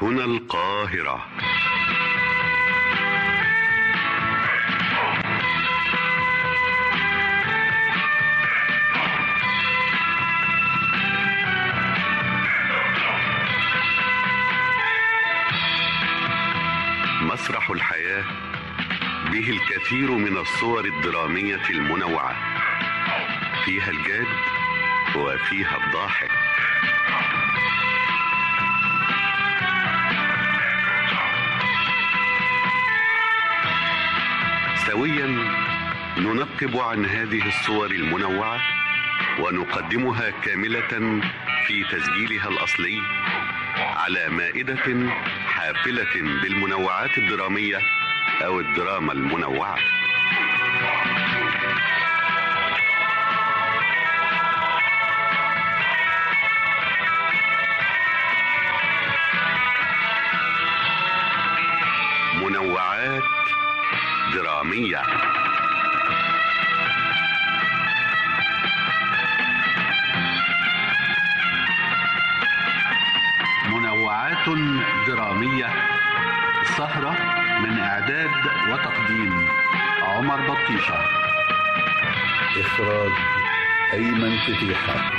هنا القاهرة. مسرح الحياة به الكثير من الصور الدرامية المنوعة، فيها الجاد وفيها الضاحك. سويا ننقب عن هذه الصور المنوعة ونقدمها كاملة في تسجيلها الأصلي على مائدة حافلة بالمنوعات الدرامية أو الدراما المنوعة. منوعات درامية. منوعات درامية، سهرة من إعداد وتقديم عمر بطيشة، إخراج أيمن فتيحة.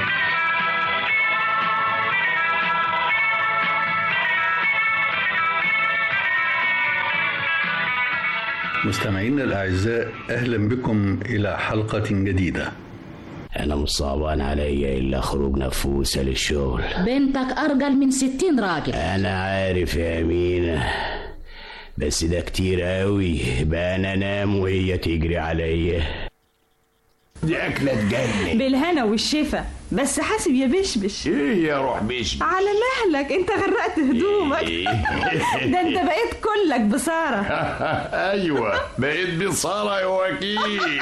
مستمعينا الأعزاء، أهلا بكم إلى حلقة جديدة. أنا مش صعبان عليا إلا خروج نفوسة للشغل. بنتك أرجل من 60 راجل. أنا عارف يا أمينة، بس ده كتير قوي بقى. أنا أنام وهي تجري عليا. دي أكلة تجنن. بالهنا والشفا، بس حاسب يا بشبش. إيه يا روح بشبش؟ على مهلك، أنت غرقت هدومك. ده أنت بقيت كلك بصارة. أيوة بقيت بصارة يا وكيل.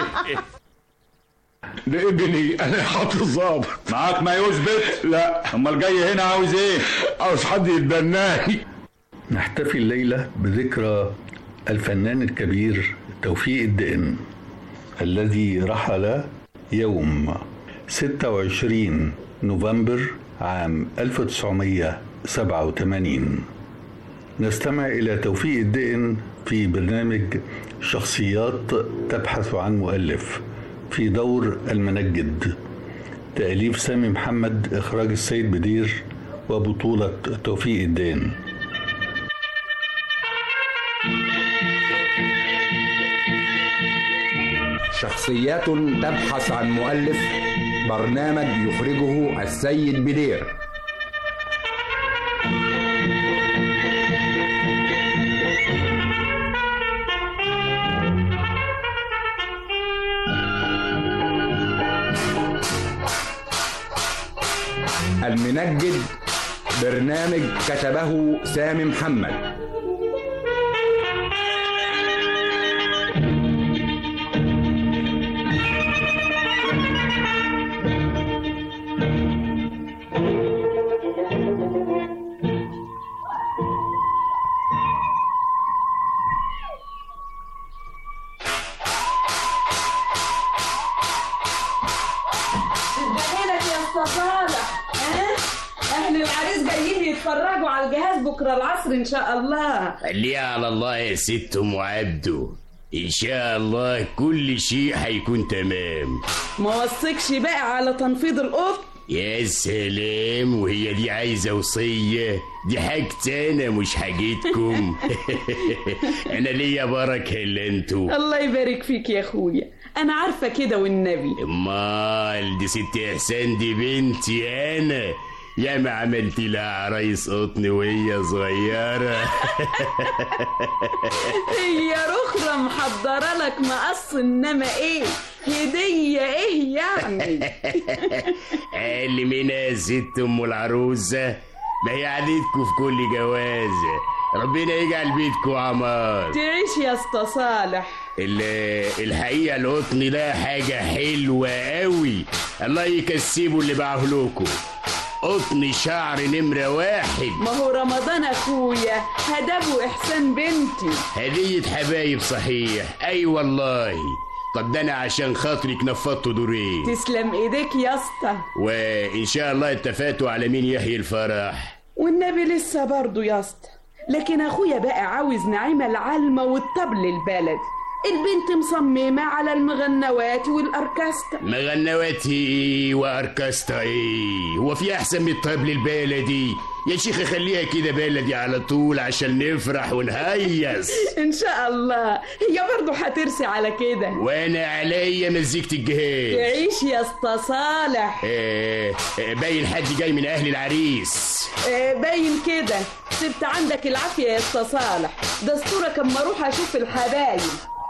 ده ابني، انا حاطط الظابط. معاك ما يثبت؟ لا. امال جاي هنا عاوز ايه؟ عاوز حد يتبناني. نحتفي الليلة بذكرى الفنان الكبير توفيق الدقن الذي رحل يوم 26 نوفمبر عام 1987. نستمع إلى توفيق الدقن في برنامج شخصيات تبحث عن مؤلف في دور المنجد، تأليف سامي محمد، إخراج السيد بدير، وبطولة توفيق الدقن. شخصيات تبحث عن مؤلف، برنامج يخرجه السيد بدير. المنجد، برنامج كتبه سامي محمد. يتفرجوا على الجهاز بكره العصر ان شاء الله. خليها على الله يا ست ام عبده، ان شاء الله كل شيء هيكون تمام. ما وصيكش بقى على تنفيض القط. يا سلام، وهي دي عايزه وصيه؟ دي حاجتي انا مش حاجتكم. انا ليا بركه الا انتوا. الله يبارك فيك يا اخويا، انا عارفه كده والنبي. امال دي ست احسان دي بنتي انا، يا ما عملت لها عرايس قطن وهي صغيرة. هي رخرة محضرة لك مقص، انما ايه هدية ايه يعني؟ قال منها يا ست ام العروسة، ما هي عادتكم في كل جوازة، ربنا يجعل بيتكم عمار. تعيش يا اسطى صالح. الحقيقة القطن ده حاجة حلوة قوي، الله يكسبه اللي باعه لكم. قطن شعر نمرة 1. ما هو رمضان اخويا، هدبه احسان بنتي. هدية حبايب صحيح، اي والله. طب ده انا عشان خاطرك نفضت دورين. تسلم ايديك يا اسطى. وان شاء الله اتفقتوا على مين يحيي الفرح؟ والنبي لسه برضه يا اسطى. لكن اخويا بقى عاوز نعيمة العلمة والطبل البلدي. البنت مصممة على المغنوات والأركسترا. مغنواتي وأركسترا ايه؟ هو في أحسن من الطبل البلدي؟ يا شيخ خليها كده بلدي على طول عشان نفرح ونهيص. إن شاء الله. هي برضه هترسي على كده. وأنا عليا مزيكة الجهاز. تعيش يا اسطى صالح. باين حد جاي من أهل العريس. باين كده. سبت عندك العافية يا اسطى صالح. دستورك اما اروح اشوف الحبايب.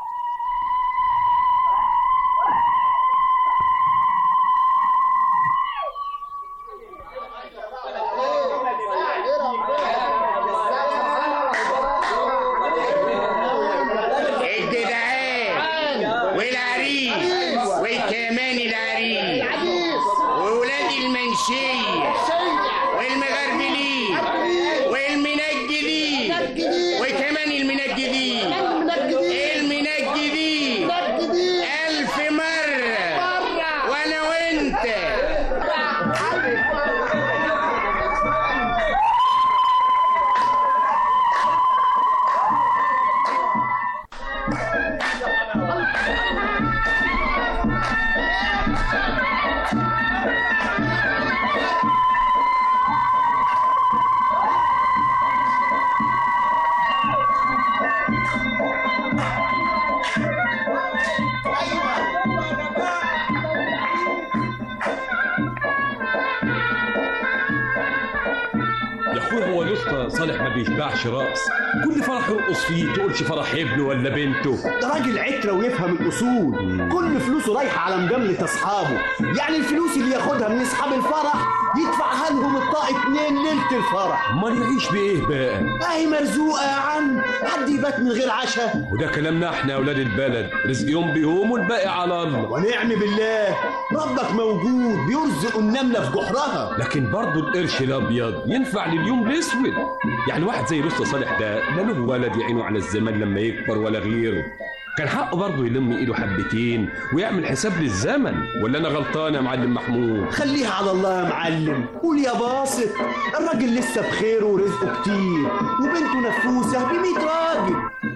صالح ما بيشبعش راس، كل فرح يرقص فيه تقولش فرح ابنه ولا بنته. ده راجل عترة ويفهم الأصول. كل فلوسه رايحة على مجاملة أصحابه. يعني الفلوس اللي ياخدها من أصحاب الفرح يدفعها لهم الطاقة 2 ليلة الفرح. امال يعيش بإيه بقى؟ أهي مرزوقة يا عم، حد يبات من غير عشاء؟ وده كلامنا احنا يا أولاد البلد، رزق يوم بيوم والباقي على الله. ونعم بالله، ربك موجود بيرزق النملة في جحرها. لكن برضه القرش الأبيض ينفع لليوم الأسود. يعني واحد زي لسه صالح ده لا له ولد يعينه على الزمان لما يكبر ولا غيره، كان حقه برضه يلم ايده حبتين ويعمل حساب للزمن. ولا انا غلطان يا معلم محمود؟ خليها على الله يا معلم. قول يا باسط، الراجل لسه بخير ورزقه كتير وبنته نفوسه ب100 راجل.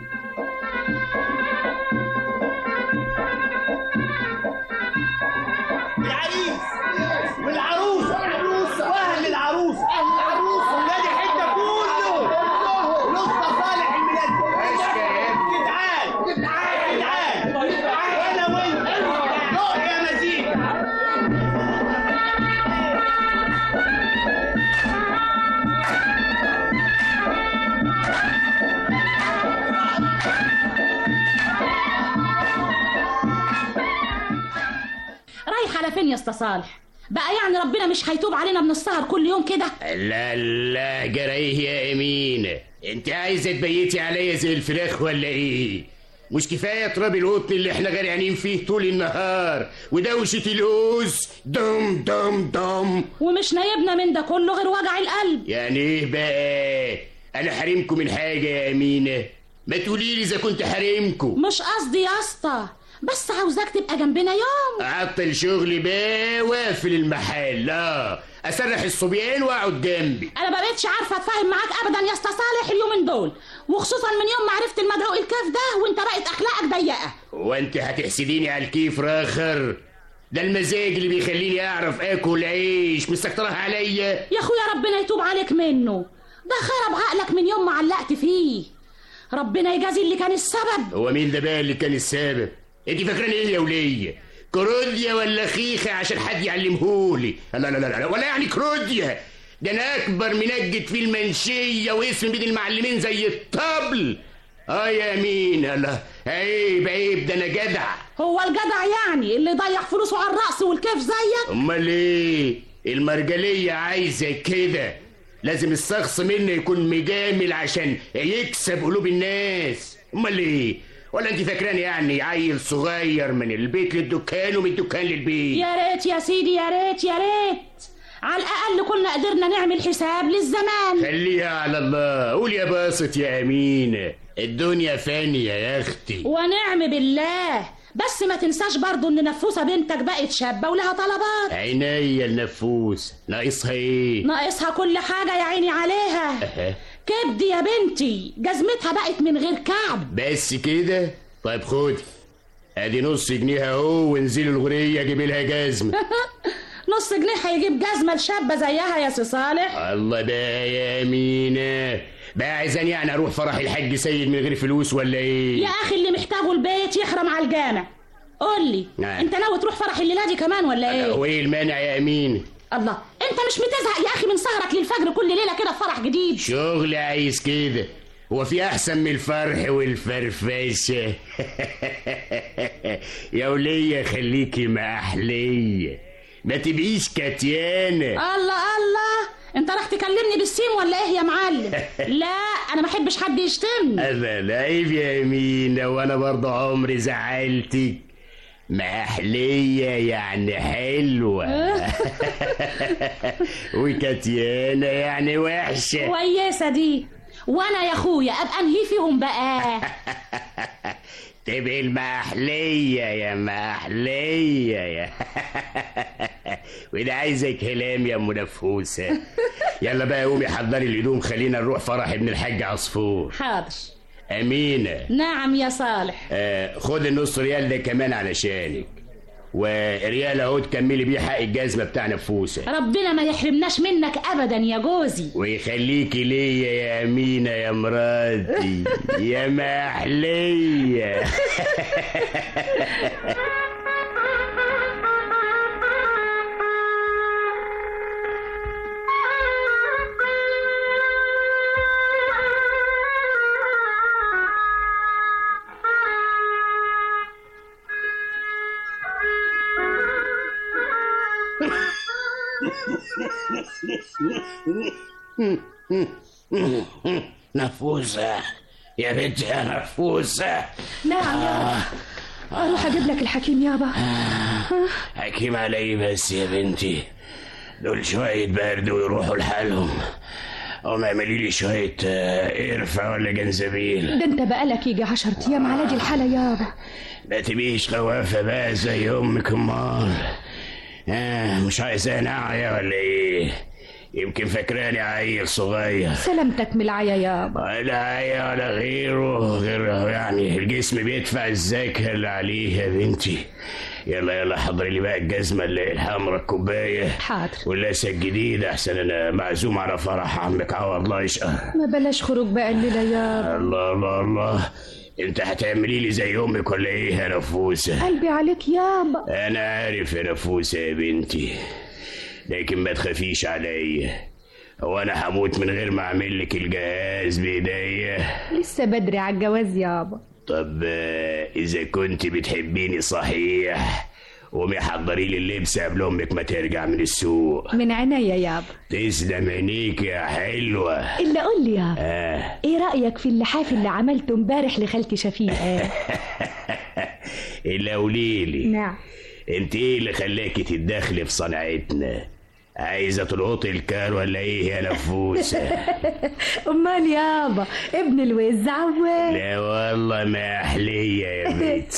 العريس والعروسه واهل العروسه ولاد الحته كله لسه صالح المنجد. جدعان وانا وانت روح يا مزيكا. رايح على فين يا اسطى صالح؟ بقى يعني ربنا مش هيتوب علينا من السهر كل يوم كده؟ لا لا جرايه يا أمينة، انت عايزة تبيتي عليا زي الفراخ ولا ايه؟ مش كفاية تراب القطن اللي احنا غرقانين فيه طول النهار ودوشة الأوز دم دم دم، ومش نايبنا من ده كله غير وجع القلب. يعني ايه بقى؟ انا حرمكم من حاجة يا أمينة؟ ما تقوليلي اذا كنت حرمكم. مش قصدي يا اسطى، بس عاوزاك تبقى جنبنا يوم. عطل شغلي بقى واقفل المحل، لا اسرح الصبيان واقعد جنبي. انا ما بقتش عارفه اتفاهم معاك ابدا يا اسطى صالح اليومين دول، وخصوصا من يوم ما عرفت المدعو الكيف ده وانت بقت اخلاقك ضيقه. وانت هتحسديني على الكيف راخر؟ ده المزاج اللي بيخليني اعرف اكل عيش، مستكترها عليا يا اخويا. ربنا يتوب عليك منه، ده خرب عقلك من يوم ما علقت فيه. ربنا يجازي اللي كان السبب. هو مين ده بقى اللي كان السبب؟ انت فاكراني ايه يا وليه؟ كروديا ولا خيخه عشان حد يعلمهولي؟ لا لا لا لا، ولا يعني كروديا، ده انا اكبر منجد في المنشيه واسم بين المعلمين زي الطبل. يا مين؟ الله عيب عيب، ده انا جدع. هو الجدع يعني اللي ضيع فلوسه على الرقص والكيف زيك؟ امال ايه؟ المرجليه عايزه كده، لازم الشخص منه يكون مجامل عشان يكسب قلوب الناس. امال ايه؟ ولا انت فاكراني يعني عيل صغير من البيت للدكان ومن الدكان للبيت؟ يا ريت يا سيدي، يا ريت يا ريت، على الاقل كنا قدرنا نعمل حساب للزمان. خليها على الله. قول يا باسط يا أمينة، الدنيا فانية يا اختي. ونعم بالله، بس ما تنساش برضو ان نفوسة بنتك بقت شابة ولها طلبات. عينيا النفوس، ناقصها ايه؟ ناقصها كل حاجة يا عيني عليها. كبدي يا بنتي، جزمتها بقت من غير كعب. بس كده؟ طيب خدي ادي نص جنيه اهو، وانزلي الغرية جيبي لها جزمة. نص جنيه هيجيب جزمة لشابة زيها يا سي صالح؟ الله بقى يا أمينة، بقى عايزاني يعني اروح فرح الحاج سيد من غير فلوس ولا ايه؟ يا اخي اللي محتاجه البيت يحرم على الجامع. قول لي انت ناوي تروح فرح الليله دي كمان ولا ايه؟ وايه المانع يا أمينة؟ الله، انت مش بتزهق يا اخي من سهرك للفجر كل ليله كده في فرح جديد؟ شغل عايز كده، هو في احسن من الفرح والفرفشه؟ يا وليه خليكي محليه، ما تبقيش كاتيانه. الله، انت راح تكلمني بالسين ولا ايه يا معلم؟ لا انا ما احبش حد يشتمني. لا عيب يا أمينة، وانا برضه عمري زعلتك. محلية يعني حلوة. وكاتيانة يعني وحشة. كويسة دي، وانا يا اخويا ابقى انهي فيهم بقى. تبقي المحلية يا محلية يا. وده عايزك كلام يا ام نفوسة. يلا بقى قومي حضري الهدوم، خلينا نروح فرح ابن الحاج عصفور. حاضر. أمينة. نعم يا صالح. خد النص ريال ده كمان علشانك، وريال اهو تكملي بيه حق الجزمة بتاع نفوسة. ربنا ما يحرمناش منك ابدا يا جوزي، ويخليكي ليا يا أمينة يا مراتي يا محلية. نفوسة يا بنت يا نفوسة. نعم يابا. اروح اجيب لك الحكيم يابا. حكيم علي بس يا بنتي، دول شوية برد ويروحوا لحالهم. قوم اعملي لي شوية قرفة ولا جنزبيل. ده انت بقالك يجي 10 ايام على دي الحالة يابا. ما تبقيش خوافة بقى زي امك امال. مش عايزة نعية ولا ايه؟ يمكن فاكراني عيل صغير. سلامتك من العيا يابا. لا عيا ولا غيره يعني الجسم بيدفع الذاكرة اللي عليه يا بنتي. يلا حضري لي بقى الجزمة اللي الحمرا الكوباية. حاضر. واللاسة الجديدة احسن انا معزوم على فرح عمك عوض الله يشقى. ما بلاش خروج بقى الليلة يابا. الله انت هتعملي لي زي امك ولا ايه يا نفوسة؟ قلبي عليك يابا. انا عارف يا نفوسة يا بنتي، لكن ما تخافيش عليا. هو انا هموت من غير ما اعمل لك الجهاز بايديا؟ لسه بدري على الجواز يابا. طب اذا كنت بتحبيني صحيح قومي حضري لي اللبس قبل امك ما ترجع من السوق. من عينيا يابا. تسلم عينيك يا حلوه. الا قول لي يابا، ايه رايك في اللحاف اللي عملته امبارح لخالتي شفيقه؟ الا قوليلي. نعم. انت ايه اللي خلاكي تتدخلي في صنعتنا؟ عايزه تلقطي الكار ولا ايه يا نفوسه؟ امال يابا ابن الوز عوال. لا والله ما احليه يا بنت.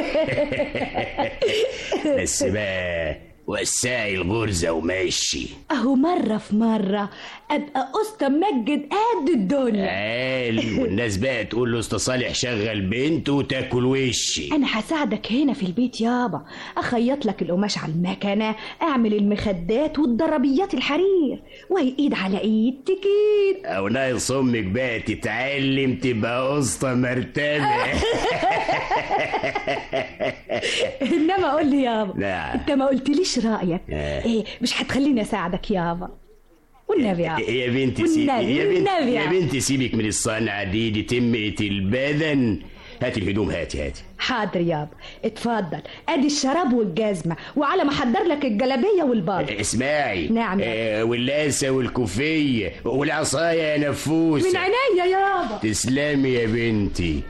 بس بقى وسعي الغرزه وماشي. اهو مره في مره ابقى اسطى مجد قد الدنيا. والناس بقى تقول له اسطى صالح شغل بنته وتاكل وشي. انا هساعدك هنا في البيت يابا، اخيط لك القماش على المكنه، اعمل المخدات والضربيات الحرير، وهي ايد على ايد تكيد. او ناقص امك بقى تتعلم تبقى اسطى مرتبه. انما قول لي يابا. لا. انت ما قلتليش رايك. ايه مش هتخليني اساعدك يابا؟ والنبي يا بنتي سيبي يا بنتي سيبك من الصنعة دي تمة البدن. هاتي الهدوم هاتي. حاضر يابا، اتفضل. ادي الشراب والجزمة، وعلى ما احضر لك الجلابية والباض. اسمعي. نعم واللاسة والكوفية والعصاية يا نفوسة. من عينيا يابا. تسلمي يا بنتي.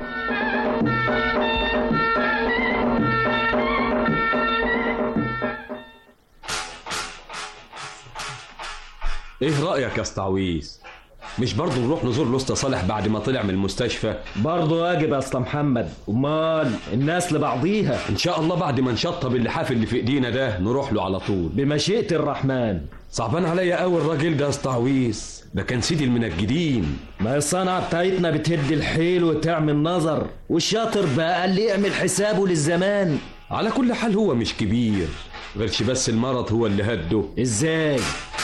ايه رأيك يا استعويس مش برضه نروح نزور الأسطى صالح بعد ما طلع من المستشفى؟ برضه واجب يا اسطى محمد. امال الناس لبعضيها. ان شاء الله بعد ما نشطب اللحاف اللي في ايدينا ده نروح له على طول بمشيئة الرحمن. صعبان عليا قوي الراجل ده يا اسطى عويس، ده كان سيدي المنجدين. ما الصنعة بتاعتنا بتهد الحيل وتعمل نظر، والشاطر بقى اللي يعمل حسابه للزمان. على كل حال هو مش كبير، غيرش بس المرض هو اللي هده. ازاي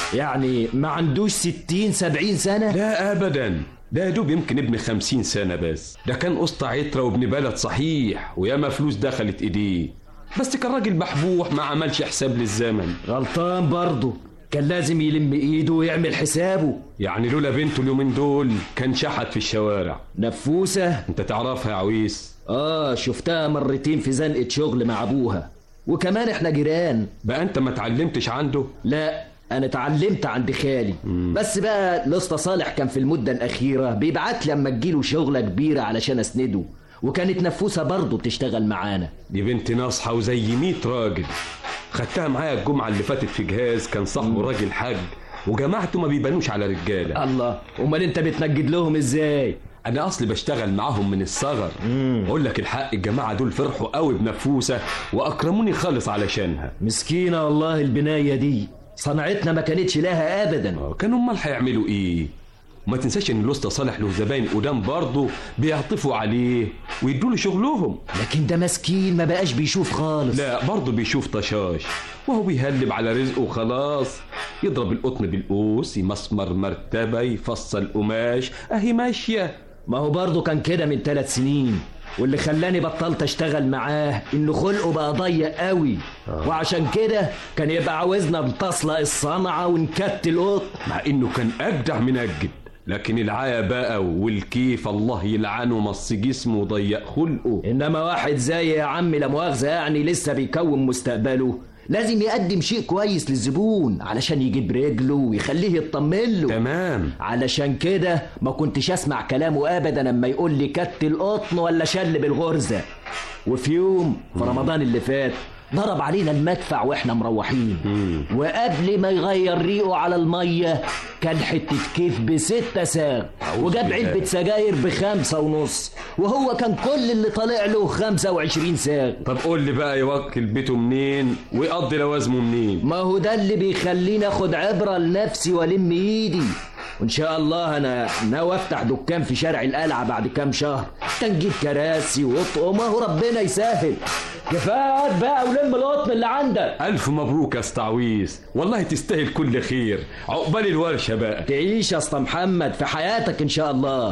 يعني؟ ما عندوش 60-70 سنة؟ لا ابدا، ده يا دوب يمكن ابن 50 سنة بس. ده كان قسط عترة وابن بلد صحيح، وياما فلوس دخلت ايديه، بس كان راجل بحبوح ما عملش حساب للزمن. غلطان برضه، كان لازم يلم ايده ويعمل حسابه. يعني لولا بنته اليومين دول كان شحت في الشوارع. نفوسة انت تعرفها يا عويس؟ شفتها مرتين في زنقة شغل مع ابوها، وكمان احنا جيران. بقى انت ما اتعلمتش عنده؟ لا انا اتعلمت عند خالي. بس بقى الاسطى صالح كان في المدة الاخيرة بيبعت لي اما تجيله شغلة كبيرة علشان اسنده، وكانت نفوسة برضه بتشتغل معانا. دي بنت ناصحة وزي 100 راجل. خدتها معايا الجمعة اللي فاتت في جهاز كان صاحبه راجل حاج، وجماعته ما بيبانوش على رجالة. الله، امال انت بتنجد لهم ازاي؟ انا اصلي بشتغل معاهم من الصغر. اقول لك الحق، الجماعة دول فرحوا قوي بنفوسة واكرموني خالص علشانها. مسكينة والله البناية دي، صنعتنا ما كانتش لها ابدا. كانوا امال هيعملوا ايه؟ وما تنساش ان الاسطى صالح له زباين قدام برضه بيعطفوا عليه ويدوا له شغلهم. لكن ده مسكين ما بقاش بيشوف خالص. لا برضه بيشوف طشاش، وهو بيهلب على رزقه وخلاص. يضرب القطن بالقوس، يمسمر مرتبة، يفصل قماش، اهي ماشية. ما هو برضه كان كده من 3 سنين، واللي خلاني بطلت اشتغل معاه انه خلقه بقى ضيق قوي. وعشان كده كان يبقى عاوزنا نتصلق الصنعة ونكت القط، مع انه كان اجدع من اجد. لكن العاية بقى والكيف الله يلعنه مص جسمه وضيق خلقه. انما واحد زي يا عمي لا مؤاخذة يعني لسه بيكون مستقبله، لازم يقدم شيء كويس للزبون علشان يجيب رجله ويخليه يطمن له. تمام. علشان كده ما كنتش اسمع كلامه ابدا لما يقول لي كت القطن ولا شل بالغرزة. وفي يوم في رمضان اللي فات ضرب علينا المدفع واحنا مروحين، وقبل ما يغير ريقه على المية كان حتة كيف ب6 ساغ، وجاب علبة سجاير ب5.5، وهو كان كل اللي طالع له 25 ساغ. طب قول لي بقى يوكل بيته منين ويقضي لوازمه منين؟ ما هو ده اللي بيخليني اخد عبرة لنفسي والم ايدي. وان شاء الله انا ناوي افتح دكان في شارع القلعة بعد كام شهر، تنجيب كراسي وطقم، اهو ربنا يسهل. كفاية بقى ولم القطن اللي عندك. الف مبروك يا اسطى عويس، والله تستاهل كل خير. عقبال الورشة بقى. تعيش يا اسطى محمد في حياتك ان شاء الله.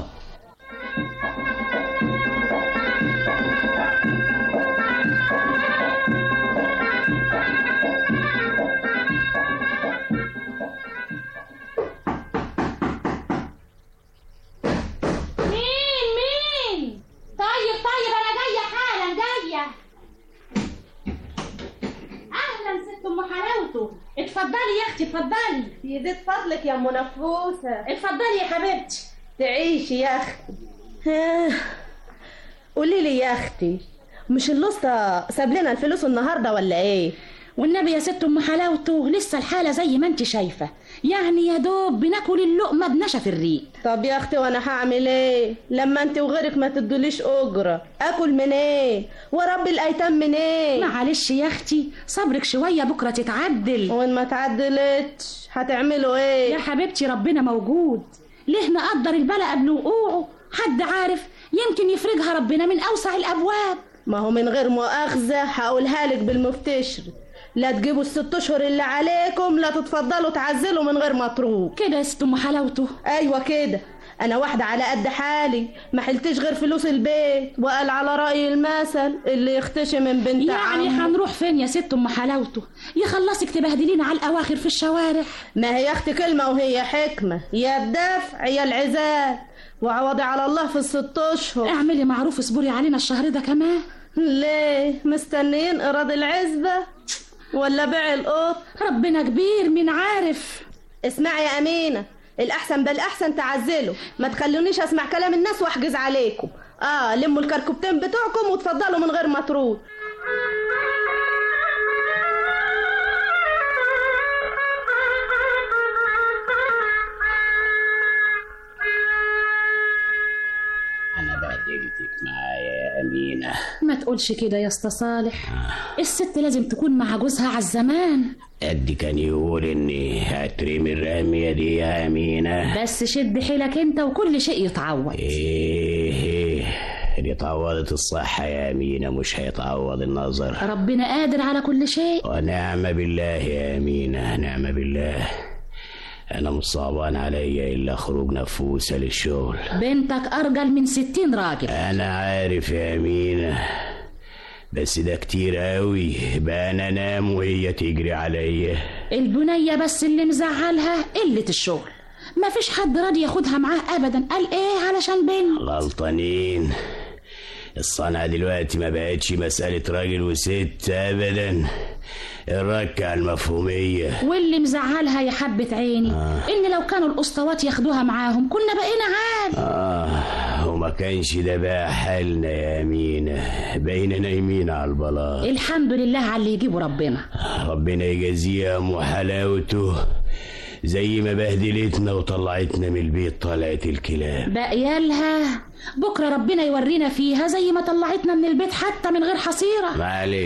اتفضلي يا اختي اتفضلي. يزيد فضلك يا ام نفوسه. اتفضلي يا حبيبتي. تعيشي يا اختي. قولي لي يا اختي، مش الاسطى ساب لنا الفلوس النهارده ولا ايه؟ والنبي يا ست ام حلاوته لسه الحاله زي ما انت شايفه، يعني يا دوب بناكل اللقمه بنشف الريق. طب يا اختي وانا هعمل ايه لما انت وغيرك ما تدوليش اجره؟ اكل منين ايه ورب الايتام منين ايه؟ معلش يا اختي صبرك شويه بكره تتعدل. وان ما تعدلتش هتعملوا ايه؟ يا حبيبتي ربنا موجود، ليه نقدر البلاء قبل وقوعه؟ حد عارف، يمكن يفرجها ربنا من اوسع الابواب. ما هو من غير مؤاخذه هقولها لك بالمفتشر، لا تجيبوا ال6 اشهر اللي عليكم، لا تتفضلوا تعزلوا من غير مطروق. كده يا ست ام حلاوته. ايوه كده، انا واحده على قد حالي ما حلتش غير فلوس البيت، وقال على راي المثل اللي يختشي من بنت يعني هنروح فين يا ست ام حلاوته؟ يخلصك تبهدلينا على الاواخر في الشوارع. ما هي يا اختي كلمه وهي حكمه، يا الدفع يا العزال، وعوضي على الله في ال6 اشهر. اعملي معروف اصبري علينا الشهر ده كمان. ليه مستنيين ايراد العزبه ولا بيع القط؟ ربنا كبير مين عارف. اسمعي يا امينه، الاحسن بالاحسن تعزلوا، ما تخلونيش اسمع كلام الناس واحجز عليكم. لموا الكركبتين بتوعكم وتفضلوا من غير مطرود. بهدلتك معايا يا أمينة. ما تقولش كده يا اسطى صالح. الست لازم تكون مع جوزها على الزمان. قد كان يقول إني هترمي الرمية دي يا أمينة. بس شد حيلك انت وكل شيء يتعوض. إيه اللي تعوضت الصحة يا أمينة مش هيتعوض النظر. ربنا قادر على كل شيء. ونعم بالله يا أمينة، نعم بالله. أنا مش صعبان عليا إلا خروج نفوسة للشغل. بنتك أرجل من 60 راجل. أنا عارف يا أمينة، بس ده كتير قوي. بقى أنا أنام وهي تجري عليا. البنية بس اللي مزعلها قلة الشغل. ما فيش حد راضي ياخدها معاه أبدا. قال إيه علشان بنت؟ غلطانين. الصنعة دلوقتي ما بقتش مسألة راجل وست أبدا، الركة المفهومية. واللي مزعلها يا حبة عيني إن لو كانوا الأسطوات ياخدوها معاهم كنا بقينا عاد. وما كانش ده بقى حالنا يا أمينة، بقينا نايمين على البلاط. الحمد لله على اللي يجيبه ربنا. ربنا يجازيها وحلاوته، زي ما بهدلتنا وطلعتنا من البيت طلعت الكلاب. بقيالها بكرة ربنا يورينا فيها زي ما طلعتنا من البيت حتى من غير حصيرة.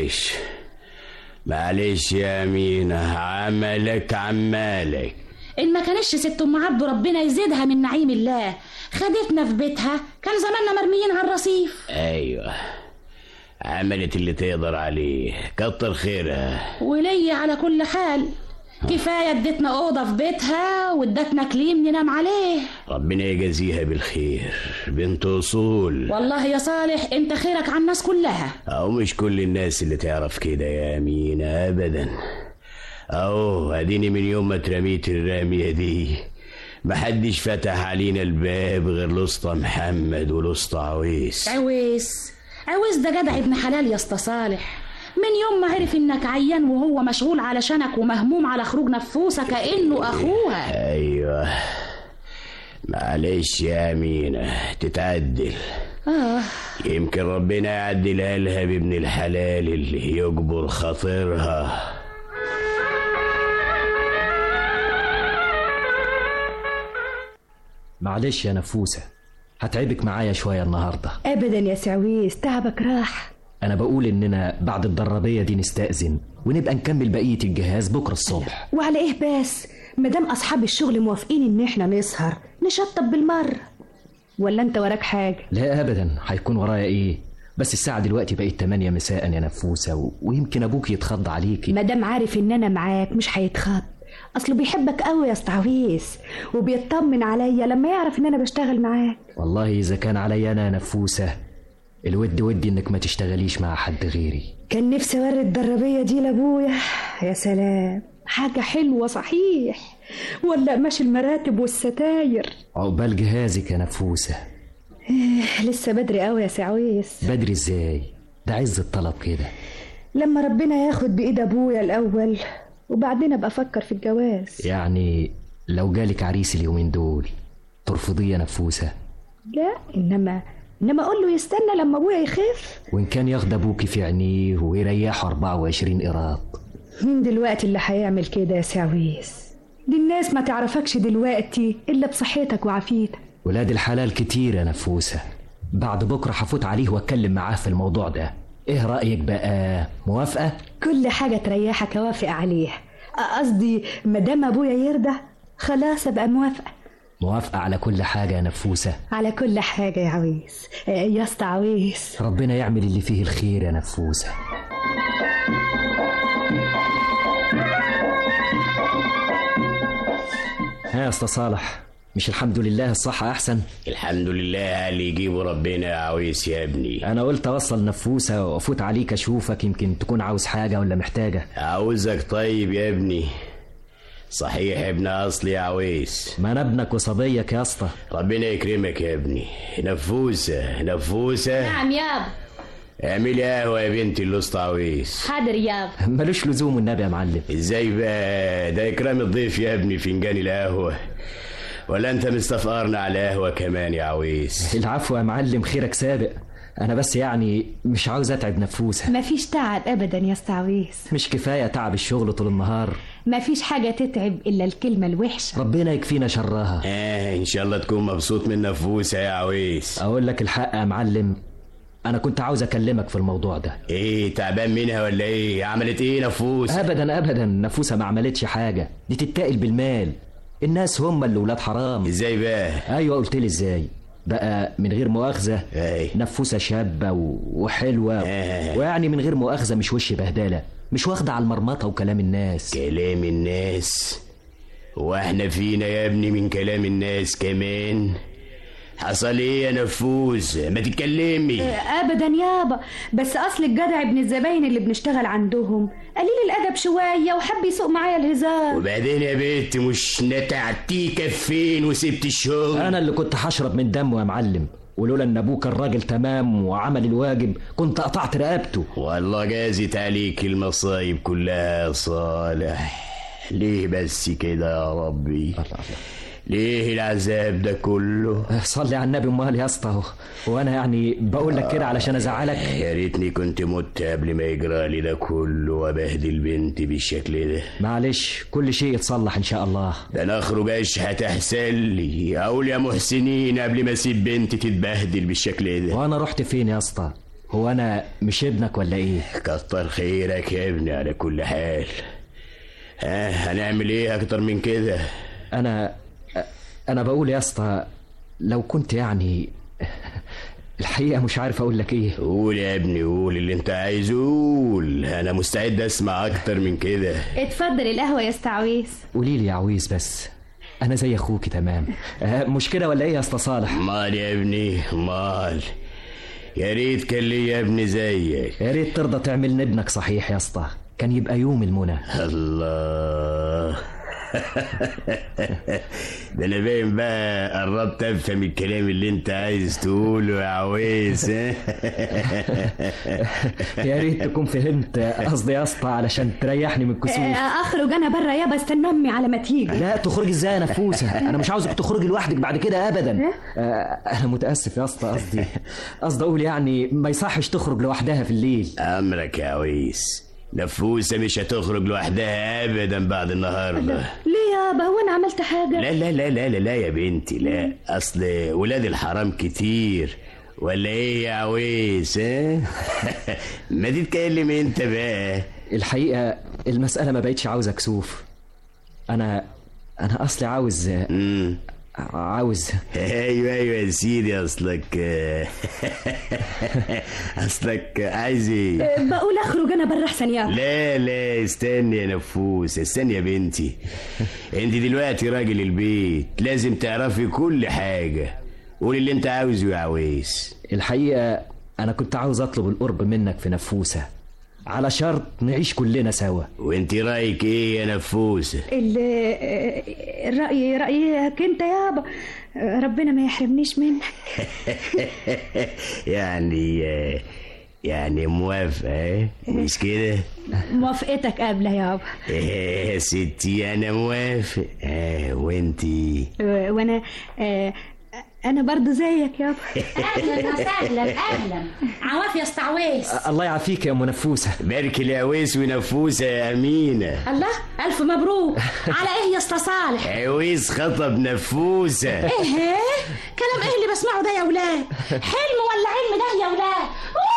معلش يا أمينة، عملك عمالك. إن ما كانش ست أم عبده ربنا يزيدها من نعيم الله خدتنا في بيتها كان زماننا مرميين على الرصيف. أيوة، عملت اللي تقدر عليه، كتر خيرها. وليا على كل حال كفاية ادتنا أوضة في بيتها وادتنا كليم ننام عليه. ربنا يجازيها بالخير، بنت أصول. والله يا صالح انت خيرك على الناس كلها. أو مش كل الناس اللي تعرف كده يا أمينة أبدا. أو اديني من يوم ما ترميت الرامية دي محدش فتح علينا الباب غير الأسطى محمد والأسطى عويس. عويس ده جدع ابن حلال يا اسطى صالح. من يوم ما عرف انك عيان وهو مشغول علشانك ومهموم على خروج نفوسه كأنه اخوها. ايوه معلش يا أمينة، تتعدل. يمكن ربنا يعدلها لها بابن الحلال اللي يجبر خاطرها. معلش يا نفوسة، هتعبك معايا شوية النهاردة. ابدا يا سعويس، تعبك راح. أنا بقول إننا بعد الدرابية دي نستأذن ونبقى نكمل بقية الجهاز بكرة الصبح. وعلى إيه بس؟ مدام أصحاب الشغل موافقين إن إحنا نسهر نشطب بالمرة، ولا أنت وراك حاجة؟ لا أبدا، هيكون ورايا إيه؟ بس الساعة دلوقتي بقت 8 مساء يا نفوسة، ويمكن أبوك يتخض عليكي. مدام عارف إن أنا معاك مش هيتخض، أصله بيحبك قوي يا استعويس وبيطمن عليا لما يعرف إن أنا بشتغل معاك. والله إذا كان عليا أنا نفوسة الود ودي انك ما تشتغليش مع حد غيري. كان نفسي اوري الدرابية دي لابويا. يا سلام، حاجة حلوة صحيح، ولا ماشي المراتب والستاير. عقبال جهازك يا نفوسة. لسه بدري قوي يا سعويس. بدري ازاي؟ ده عز الطلب كده. لما ربنا ياخد بايد ابويا الاول وبعدين ابقى افكر في الجواز. يعني لو جالك عريس اليومين دول ترفضيه يا نفوسة؟ لا، انما اقول له يستنى لما ابويا يخف. وان كان ياخد ابوكي في عينيه ويريحه 24 قراط. مين دلوقتي اللي هيعمل كده يا سعويس؟ دي الناس ما تعرفكش دلوقتي الا بصحتك وعافيتك. ولاد الحلال كتير يا نفوسة، بعد بكره هفوت عليه واتكلم معاه في الموضوع ده. ايه رايك بقى؟ موافقه؟ كل حاجه تريحك اوافق عليها. قصدي مدام ابويا يرضى خلاص ابقى موافقه. موافقة على كل حاجة يا نفوسة؟ على كل حاجة يا عويس، يا اسطى عويس. ربنا يعمل اللي فيه الخير يا نفوسة. ها يا اسطى صالح، مش الحمد لله الصحة أحسن؟ الحمد لله اللي يجيبه ربنا يا عويس يا ابني. أنا قلت أوصل نفوسة وأفوت عليك أشوفك، يمكن تكون عاوز حاجة ولا محتاجة. عاوزك طيب يا ابني. صحيح ابن أصلي يا عويس. ما أنا ابنك وصبيك يا اسطى. ربنا يكرمك يا ابني. نفوسة. نعم يابا. اعملي قهوة يا بنتي الأسطى عويس. حاضر يابا. ملوش لزوم النبي يا معلم. ازاي بقى؟ ده إكرام الضيف يا ابني فنجان القهوة، ولا أنت مستفقرنا على قهوة كمان يا عويس؟ العفو يا معلم، خيرك سابق. انا بس يعني مش عاوز اتعب نفوسها. مفيش تعب ابدا يا اسطى عويس. مش كفايه تعب الشغل طول النهار؟ مفيش حاجه تتعب الا الكلمه الوحشه. ربنا يكفينا شرها. ان شاء الله تكون مبسوط من نفوسها يا عويس. اقول لك الحق يا معلم، انا كنت عاوز اكلمك في الموضوع ده. ايه تعبان منها ولا ايه؟ عملت ايه نفوس؟ ابدا نفوسها ما عملتش حاجه، دي تتقل بالمال. الناس هم اللي ولاد حرام. ازاي بقى؟ ايوه قلت لي ازاي بقى من غير مؤاخذه. نفوسها شابه وحلوه ويعني من غير مؤاخذه مش وش بهدله، مش واخده على المرمطه وكلام الناس. كلام الناس؟ واحنا فينا يا ابني من كلام الناس كمان؟ حصل ايه يا نفوس؟ ما تتكلمي. ابدا يابا، بس اصل الجدع ابن الزباين اللي بنشتغل عندهم قليل الادب شويه وحب يسوق معايا الهزار. وبعدين يا بنت مش نتعتيه كفين وسبت الشغل؟ انا اللي كنت هشرب من دمه يا معلم، ولولا ان ابوك الراجل تمام وعمل الواجب كنت قطعت رقبته. والله جازت عليك المصايب كلها يا صالح. ليه بس كده يا ربي؟ ليه العذاب ده كله؟ صلي على النبي. امال يا اسطى وانا يعني بقول لك كده علشان ازعلك؟ يا ريتني كنت مت قبل ما يجرى لي ده كله وابهدل بنتي بالشكل ده. معلش كل شيء يتصلح ان شاء الله. ده انا اخرج اشحت احسن لي، اقول يا محسنين قبل ما اسيب بنتي تتبهدل بالشكل ده. وانا رحت فين يا اسطى؟ هو انا مش ابنك ولا ايه؟ كتر خيرك يا ابني على كل حال. هنعمل ايه اكتر من كده؟ انا بقول يا اسطى لو كنت يعني الحقيقه مش عارف اقول لك ايه. قول يا ابني، قول اللي انت عايزه، قول. انا مستعد اسمع اكتر من كده. اتفضل القهوه يا اسطى عويس. قولي لي يا عويس بس، انا زي اخوك تمام. مش كده ولا ايه يا اسطى صالح؟ مال يا ابني مال. يا ريت كان لي يا ابني زيك. يا ريت ترضى تعمل ابنك صحيح يا اسطى، كان يبقى يوم المنى. الله. ده انا باين بقى قربت افهم الكلام اللي انت عايز تقوله يا عويس. يا ريت تكون فهمت قصدي يا اسطى علشان تريحني من الكسوف. اخرج انا بره يابا، استنى امي على ما تيجي. لا تخرجي ازاي يا نفوسه؟ انا مش عاوزك تخرجي لوحدك بعد كده ابدا. انا متاسف يا اسطى، قصدي اقول يعني ما يصحش تخرج لوحدها في الليل. امرك يا عويس، نفوسة مش هتخرج لوحدها ابدا بعد النهارده. ليه يابا؟ هو انا عملت حاجه؟ لا لا لا لا لا يا بنتي لا، اصل ولاد الحرام كتير ولا ايه يا عويس؟ ما تتكلم انت بقى. الحقيقه المساله ما بقتش عاوزه كسوف. انا اصلي عاوز ايوه يا سيدي. اصلك عايز ايه؟ بقول اخرج انا بره احسن يابا. لا استني يا نفوس، استني يا بنتي. انت دلوقتي راجل البيت، لازم تعرفي كل حاجه. قولي اللي انت عاوزه يا عويس. الحقيقه انا كنت عاوز اطلب القرب منك في نفوسه على شرط نعيش كلنا سوا. وانت رايك ايه يا نفوسه؟ رأيك انت يابا، ربنا ما يحرمنيش منك. يعني موافقه مش كده؟ موافقتك قابله يابا. يا ستي انا موافق. وانتي؟ وانا انا برضو زيك يابا. اهلا وسهلا. اهلا عواف يا اسطى عويس. الله يعافيك يا ام نفوسه. بارك لي عويس ونفوسه يا امينه. الله الف مبروك. على ايه يا اسطى صالح؟ عويس خطب نفوسه. ايه كلام ايه اللي بسمعه ده يا ولاد؟ حلم ولا علم ده يا ولاد؟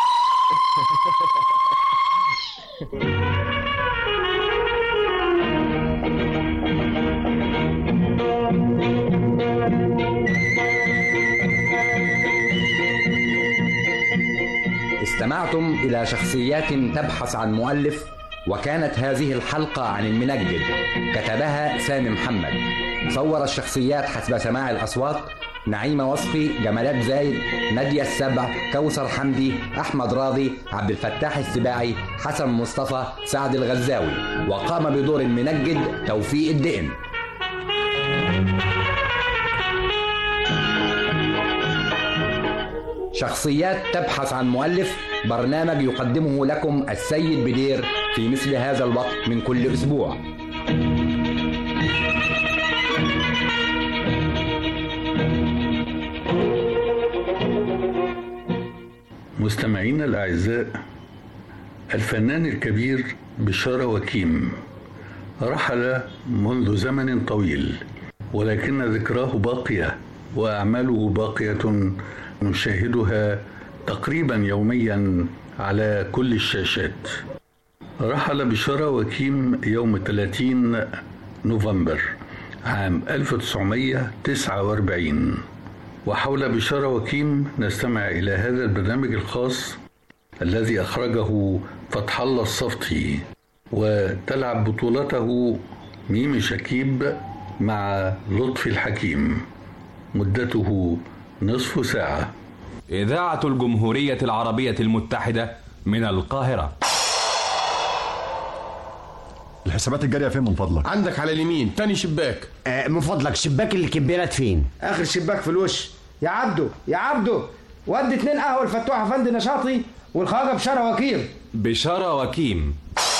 استمعتم إلى شخصيات تبحث عن مؤلف، وكانت هذه الحلقة عن المنجد، كتبها سامي محمد. صور الشخصيات حسب سماع الأصوات: نعيمة وصفي، جمالات زايد، نادية السبع، كوثر حمدي، أحمد راضي، عبد الفتاح السباعي، حسن مصطفى، سعد الغزاوي. وقام بدور المنجد توفيق الدقن. شخصيات تبحث عن مؤلف، برنامج يقدمه لكم السيد بدير في مثل هذا الوقت من كل أسبوع. مستمعينا الأعزاء، الفنان الكبير بشارة وكيم رحل منذ زمن طويل، ولكن ذكراه باقية وأعماله باقية نشاهدها تقريبا يوميا على كل الشاشات. رحل بشارة وكيم يوم 30 نوفمبر عام 1949. وحول بشارة وكيم نستمع إلى هذا البرنامج الخاص الذي أخرجه فتح الله الصفتي، وتلعب بطولته ميمي شكيب مع لطفي الحكيم. مدته نصف ساعة. إذاعة الجمهورية العربية المتحدة من القاهرة. الحسابات الجارية فين من فضلك؟ عندك على اليمين تاني شباك. من فضلك شباك اللي كبيرات فين؟ اخر شباك في الوش. يا عبدو يا عبدو، ودي 2 قهوة الفتوحة فندي نشاطي والخواجة بشارة وكيم. بشارة وكيم.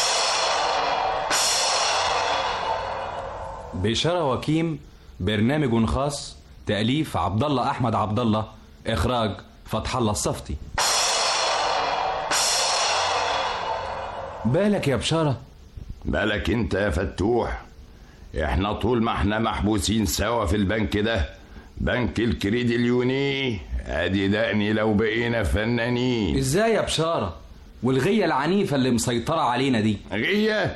بشارة وكيم برنامج خاص، تأليف عبد الله أحمد عبد الله، إخراج فتح الله الصفتي. بالك يا بشارة؟ بالك انت يا فتوح؟ احنا طول ما احنا محبوسين سوا في البنك ده، بنك الكريدي اليوني، ادي دقني لو بقينا فنانين. ازاي يا بشارة؟ والغية العنيفة اللي مسيطرة علينا دي؟ غية؟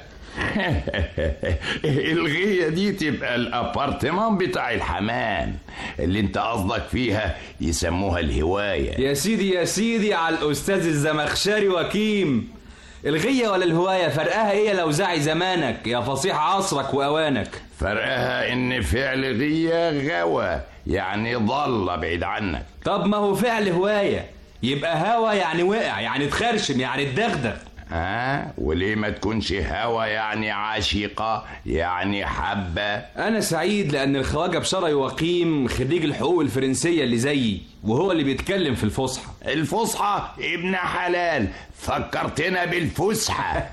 الغية دي تبقى الابارتمان بتاع الحمام اللي انت قصدك فيها، يسموها الهواية. يا سيدي يا سيدي على الأستاذ الزمخشري وكيم، الغية ولا الهواية فرقها ايه لو زعي زمانك يا فصيح عصرك وأوانك؟ فرقها ان فعل غية غوى، يعني ضل بعيد عنك. طب ما هو فعل هواية يبقى هوا، يعني وقع، يعني تخرشم، يعني تدغدغ. وليه ما تكونش هوا يعني عاشقة، يعني حبة؟ أنا سعيد لأن الخواجة بشارة وكيم خريج الحقوق الفرنسية اللي زيي، وهو اللي بيتكلم في الفصحى. الفصحى ابن حلال، فكرتنا بالفسحة.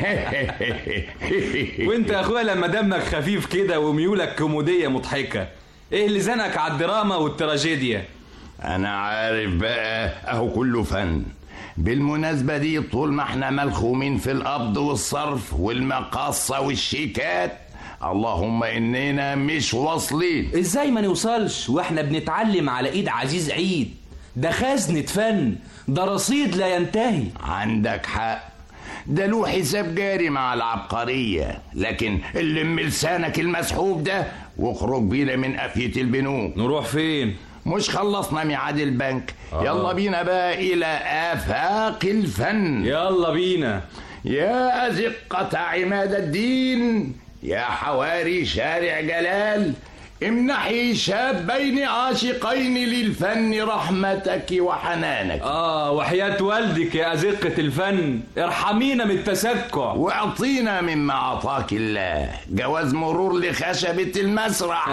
وانت يا اخويا لما دمك خفيف كده وميولك كوميدية مضحكة، ايه اللي زنك على الدراما والتراجيديا؟ انا عارف بقى، اهو كله فن. بالمناسبة دي طول ما احنا ملخومين في القبض والصرف والمقاصة والشيكات، اللهم اننا مش واصلين. ازاي ما نوصلش واحنا بنتعلم على ايد عزيز عيد؟ ده خزنة فن، ده رصيد لا ينتهي. عندك حق، ده له حساب جاري مع العبقرية، لكن اللي من لسانك المسحوب ده واخرج بينا من قفية البنوك. نروح فين؟ مش خلصنا ميعاد البنك. يلا بينا بقى إلى آفاق الفن. يلا بينا. يا أزقة عماد الدين، يا حواري شارع جلال، امنحي شابين عاشقين للفن رحمتك وحنانك. وحياة والدك يا أزقة الفن، ارحمينا من التسكع واعطينا مما أعطاك الله، جواز مرور لخشبة المسرح.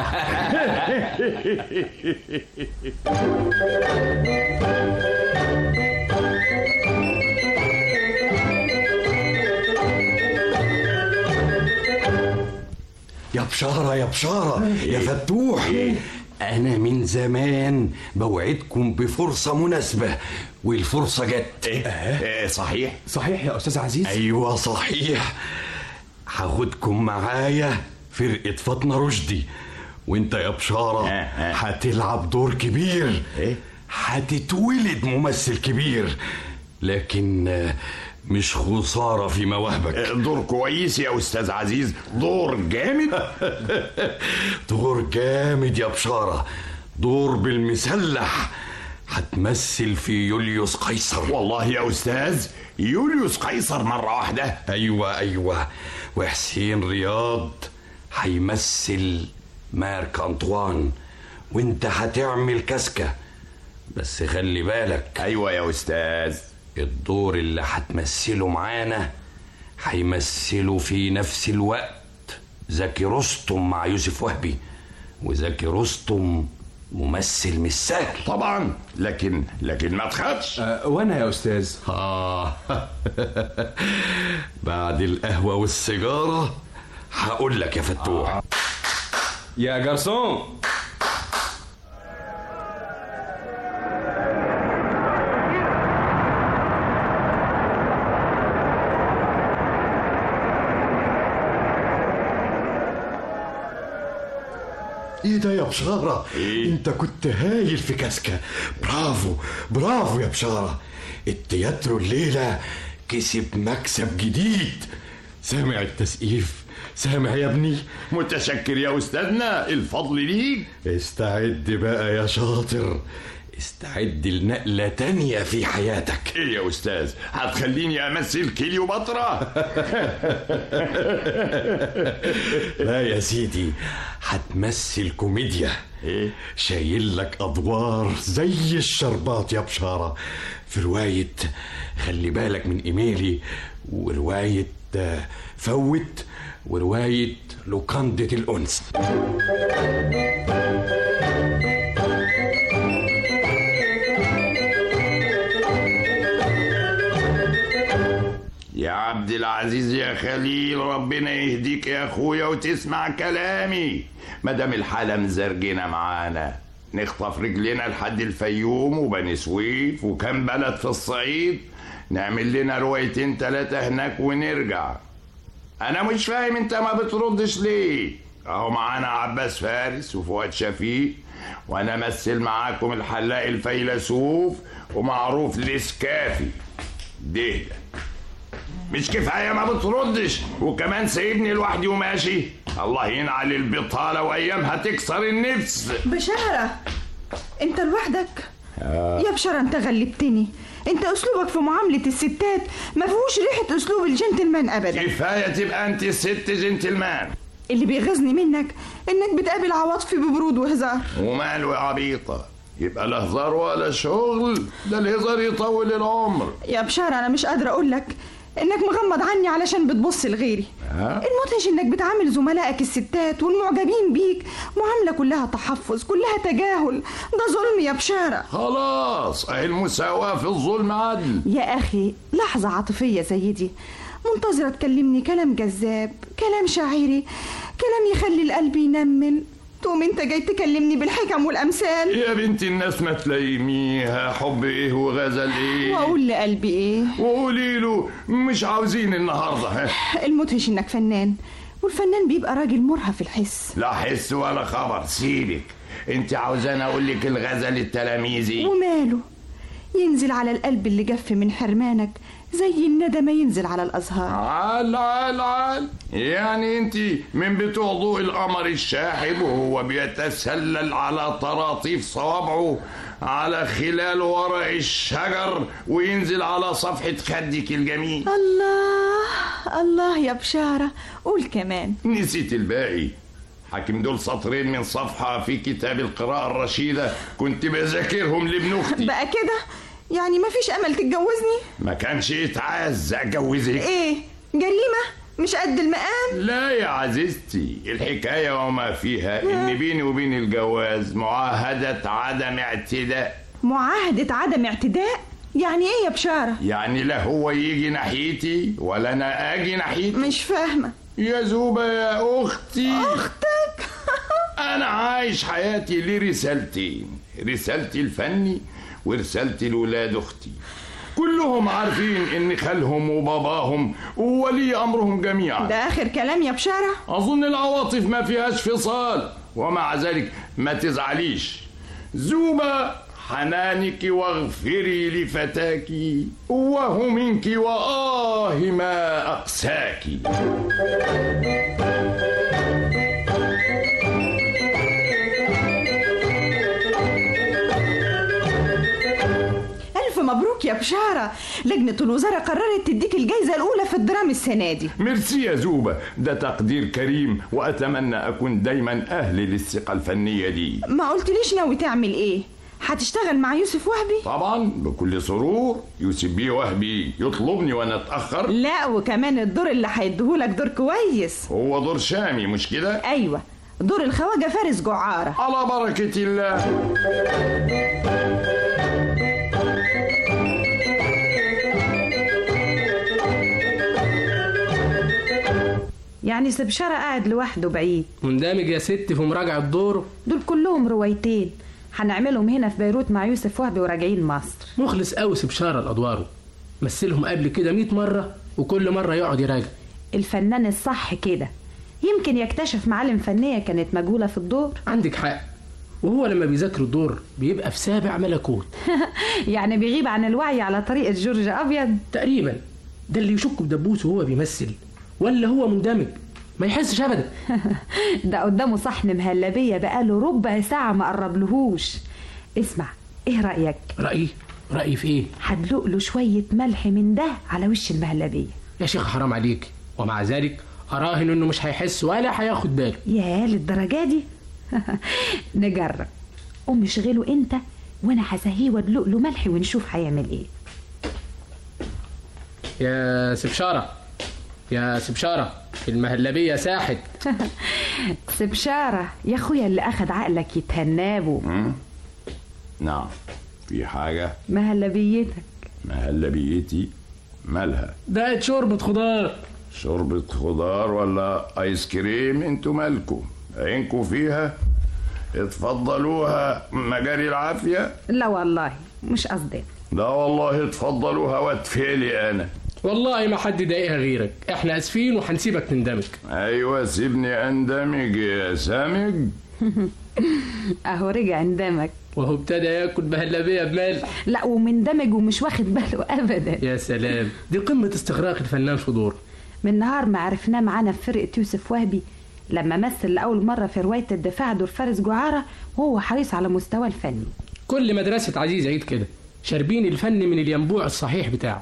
يا بشارة يا بشارة يا فتوح، أنا من زمان بوعدكم بفرصة مناسبة والفرصة جت. صحيح؟ صحيح يا أستاذ عزيز؟ أيوة صحيح. هاخدكم معايا فرقة فاطمة رشدي، وانت يا بشارة هتلعب دور كبير، هتتولد ممثل كبير، لكن مش خسارة في مواهبك. دور كويس يا أستاذ عزيز، دور جامد. دور جامد يا بشارة، دور بالمسلح. هتمثل في يوليوس قيصر. والله يا أستاذ، يوليوس قيصر مرة واحدة؟ أيوة. وحسين رياض هيمثل مارك أنطوان، وانت هتعمل كاسكة. بس خلي بالك. أيوة يا أستاذ. الدور اللي هتمثله معانا هيمثله في نفس الوقت زكي رستم مع يوسف وهبي، وزكي رستم ممثل مش سهل طبعا، لكن ما تخافش. وانا يا استاذ بعد القهوة والسيجارة هقول لك يا فتوح. يا جرسون، ايه ده يا بشارة؟ انت كنت هايل في كاسكا. برافو برافو يا بشارة. التياترو الليلة كسب مكسب جديد. سامع التسقيف؟ سامع يا ابني؟ متشكر يا أستاذنا، الفضل ليك. استعد بقى يا شاطر، استعد لنقلة تانية في حياتك. ايه يا أستاذ، هتخليني أمثل كليوباترا؟ لا يا سيدي، هتمثل كوميديا. شايل لك أدوار زي الشربات يا بشارة، في رواية خلي بالك من إيميلي، ورواية فوت، ورواية لوكاندة الأنس. يا عبد العزيز يا خليل، ربنا يهديك يا اخويا وتسمع كلامي. مدام الحالة مزرجنة معانا، نخطف رجلنا لحد الفيوم وبني سويف وكم بلد في الصعيد، نعمل لنا روايتين 3 هناك ونرجع. انا مش فاهم انت ما بتردش ليه؟ اهو معانا عباس فارس وفؤاد شفيق، وانا امثل معاكم الحلاق الفيلسوف ومعروف الاسكافي. ده مش كفايه ما بتردش وكمان سايبني لوحدي وماشي؟ الله ينعل البطاله وايامها تكسر النفس. بشارة، انت لوحدك؟ يا بشارة انت غلبتني. انت اسلوبك في معاملة الستات ما فيهوش ريحة اسلوب الجنتلمان ابدا. كفايه تبقى انت ست جنتلمان. اللي بيغزني منك انك بتقابل عواطفي ببرود وهزار. وماله يا عبيطه، يبقى لا هزار ولا شغل، ده الهزار يطول العمر. يا بشارة انا مش قادرة اقولك انك مغمض عني علشان بتبص لغيري. المدهش انك بتعامل زملائك الستات والمعجبين بيك معاملة كلها تحفظ، كلها تجاهل. ده ظلم يا بشارة. خلاص، اهي المساواة في الظلم عدل. يا اخي لحظة عاطفية زي دي منتظرة تكلمني كلام جذاب، كلام شاعري، كلام يخلي القلب ينمل، تقوم انت جاي تكلمني بالحكم والامثال. يا بنت الناس ما تلاقيميها حب ايه وغزل ايه، واقول لقلبي ايه، وقولي له مش عاوزين النهارده. المدهش انك فنان، والفنان بيبقى راجل مرهف الحس. لا حس ولا خبر، سيبك. انت عاوزاني اقول لك الغزل التلاميذي؟ وماله، ينزل على القلب اللي جف من حرمانك زي الندى ما ينزل على الازهار. عال يعني انت من بتوع ضوء القمر الشاحب وهو بيتسلل على طراطيف صوابعه على خلال ورق الشجر وينزل على صفحة خدك الجميل. الله الله يا بشارة، قول كمان. نسيت الباقي. حاكم دول سطرين من صفحة في كتاب القراءة الرشيدة كنت بذاكرهم لابن اختي. بقى كده يعني مفيش امل تتجوزني؟ ما كانش يتعز اجوزك. ايه جريمة مش قد المقام؟ لا يا عزيزتي، الحكاية وما فيها ان بيني وبين الجواز معاهدة عدم اعتداء. معاهدة عدم اعتداء؟ يعني ايه يا بشارة؟ يعني لا هو يجي ناحيتي ولا انا اجي ناحيتي. مش فاهمة يا زوبة يا اختي. اختك؟ انا عايش حياتي لرسالتين، رسالتي الفني ورسالتي لولاد اختي. كلهم عارفين ان خالهم وباباهم وولي امرهم جميعا. ده اخر كلام يا بشارة؟ اظن العواطف ما فيهاش فصال، ومع ذلك ما تزعليش زوبة، حنانك واغفري لفتاك وهو منك وآه ما أقساك. ألف مبروك يا بشارة، لجنة الوزارة قررت تديك الجايزة الأولى في الدراما السنة دي. ميرسي يا زوبة، ده تقدير كريم وأتمنى أكون دايما أهل للثقة الفنية دي. ما قلتليش ناوي تعمل إيه؟ هتشتغل مع يوسف وهبي؟ طبعا بكل سرور. يوسف بيه وهبي يطلبني وانا اتاخر؟ لا، وكمان الدور اللي هيديهولك دور كويس. هو دور شامي مش كده؟ ايوه، دور الخواجه فارس جعاره. على بركه الله. يعني بشارة قاعد لوحده بعيد مندمج يا ست في مراجعة دوره. دول كلهم روايتين هنعملهم هنا في بيروت مع يوسف وهبي وراجعين مصر. مخلص قوي بشارة لأدواره، مثلهم قبل كده 100 مرة وكل مرة يقعد يراجع. الفنان الصح كده يمكن يكتشف معالم فنية كانت مجهولة في الدور. عندك حق، وهو لما بيذاكر الدور بيبقى في سابع ملكوت. يعني بيغيب عن الوعي على طريقة جورج أبيض تقريبا. ده اللي يشك بدبوس وهو بيمثل، ولا هو مندمج ما يحسش ابدا. ده قدامه صحن مهلبية بقاله ربع ساعة ما قربلهوش. اسمع، ايه رأيك؟ رأيي في ايه؟ هدلق له شوية ملح من ده على وش المهلبية. يا شيخ حرام عليك، ومع ذلك اراهن انه مش هيحس ولا هياخد باله. يا للدرجة دي؟ نجرب. قوم اشغله انت وانا هسهيه وادلق له ملح ونشوف هيعمل ايه. يا سبشارة، يا سبشارة، المهلبية ساحت. سبشارة يا اخويا اللي اخد عقلك يتهنابه. نعم، في حاجة؟ مهلبيتك. مهلبيتي مالها؟ ده شوربة خضار. شوربة خضار ولا ايس كريم؟ انتوا مالكم؟ عينكم فيها؟ اتفضلوها مجاري العافية. لا والله مش قصدي. لا والله اتفضلوها واتفيلي انا. والله ما حد ضايقها غيرك، احنا اسفين وهنسيبك تندمج. ايوه سيبني اندمج يا سامج. اهو رجع اندمج وهو ابتدى ياكل مهلبية بملح. لا ومندمج ومش واخد باله ابدا. يا سلام، دي قمة استغراق الفنان في دوره. من نهار ما عرفناه معانا في فرقة يوسف وهبي لما مثل لأول مرة في رواية الدفاع دور فارس جعارة، وهو حريص على مستوى الفني. كل مدرسة عزيز عيد كده، شاربين الفن من الينبوع الصحيح بتاعه.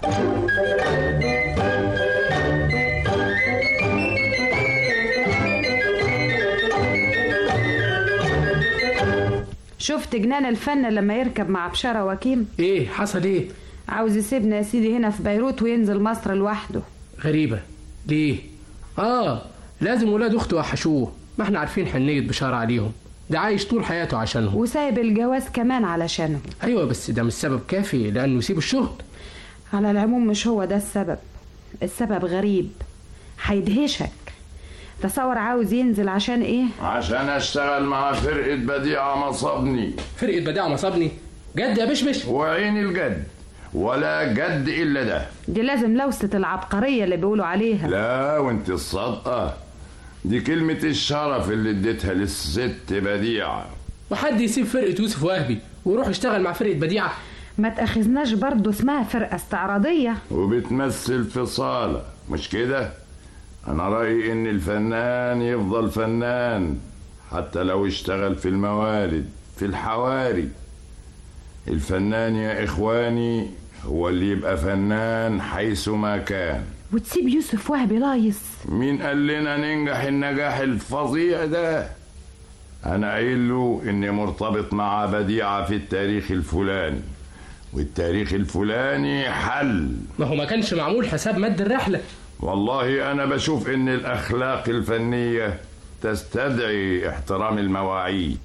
شفت جنان الفن لما يركب مع بشارة وكيم؟ ايه حصل؟ ايه عاوز يسيبنا يا سيدي هنا في بيروت وينزل مصر لوحده. غريبة ليه؟ لازم ولاد اخته وحشوه، ما احنا عارفين حنية بشارة عليهم، ده عايش طول حياته عشانهم وسايب الجواز كمان علشانهم. ايوه بس ده مش سبب كافي لانه يسيب الشغل. على العموم مش هو ده السبب، السبب غريب هيدهشك. تصور عاوز ينزل عشان ايه؟ عشان اشتغل مع فرقة بديعة مصابني. فرقة بديعة مصابني؟ جد يا بشبش؟ وعين الجد، ولا جد الا ده. دي لازم لوسة العبقرية اللي بيقولوا عليها. لا وانت الصادقة، دي كلمة الشرف اللي اديتها للست بديعة. وحد يسيب فرقة يوسف وهبي ويروح يشتغل مع فرقة بديعة؟ ما تأخذناش برضو، اسمها فرقة استعراضية وبتمثل في صالة، مش كده؟ أنا رأيي إن الفنان يفضل فنان حتى لو اشتغل في الموالد في الحواري. الفنان يا إخواني هو اللي يبقى فنان حيثما كان. وتسيب يوسف وهبي لايص؟ مين قال لنا ننجح النجاح الفظيع ده؟ أنا قايل له إني مرتبط مع بديعة في التاريخ الفلاني، والتاريخ الفلاني حل. ما هو ما كانش معمول حساب مد الرحلة. والله أنا بشوف إن الأخلاق الفنية تستدعي احترام المواعيد.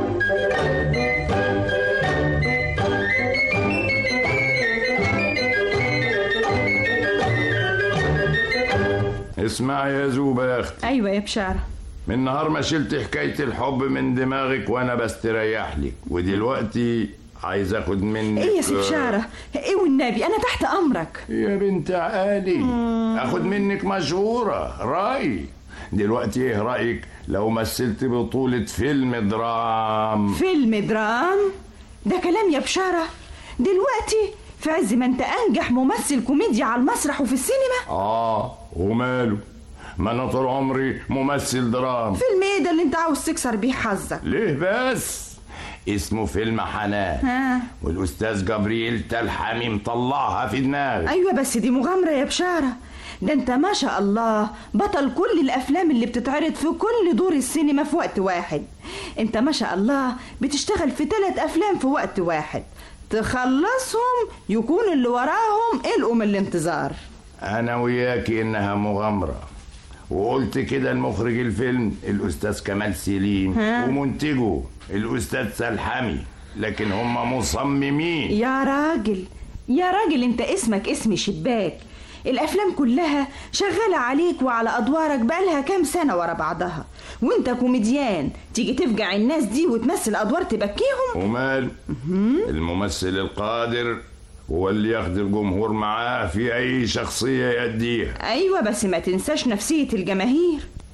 اسمع يا زوبة يا أختي. أيوة يا بشارة. من نهار ما شلت حكاية الحب من دماغك وأنا بستريح لك، ودلوقتي عايز اخد منك. ايه يا سي بشارة؟ ايه والنبي انا تحت امرك يا بنت عالي. اخد منك مشورة رأي. دلوقتي ايه رأيك لو مثلت بطولة فيلم درام؟ فيلم درام؟ ده كلام يا بشارة دلوقتي في عز ما انت انجح ممثل كوميديا على المسرح وفي السينما. وماله، ما انا طول عمري ممثل درام. فيلم ايه ده اللي انت عاوز تكسر بيه حظك؟ ليه بس؟ اسمه فيلم حنان. والاستاذ جبريل تلحمي مطلعها في دماغي. ايوه بس دي مغامرة يا بشارة، ده انت ما شاء الله بطل كل الافلام اللي بتتعرض في كل دور السينما في وقت واحد. انت ما شاء الله بتشتغل في 3 أفلام في وقت واحد، تخلصهم يكون اللي وراهم إلقوا من الانتظار. انا وياكي انها مغامرة، وقلت كده المخرج الفيلم الأستاذ كمال سليم ومنتجه الأستاذ سلحمي، لكن هم مصممين. يا راجل يا راجل انت اسمك اسم شباك، الأفلام كلها شغالة عليك وعلى أدوارك بقالها كام سنة ورا بعضها، وانت كوميديان تيجي تفجع الناس دي وتمثل أدوار تبكيهم. ومال الممثل القادر هو اللي ياخد الجمهور معاه في أي شخصية يأديها. أيوة بس ما تنساش نفسية الجماهير.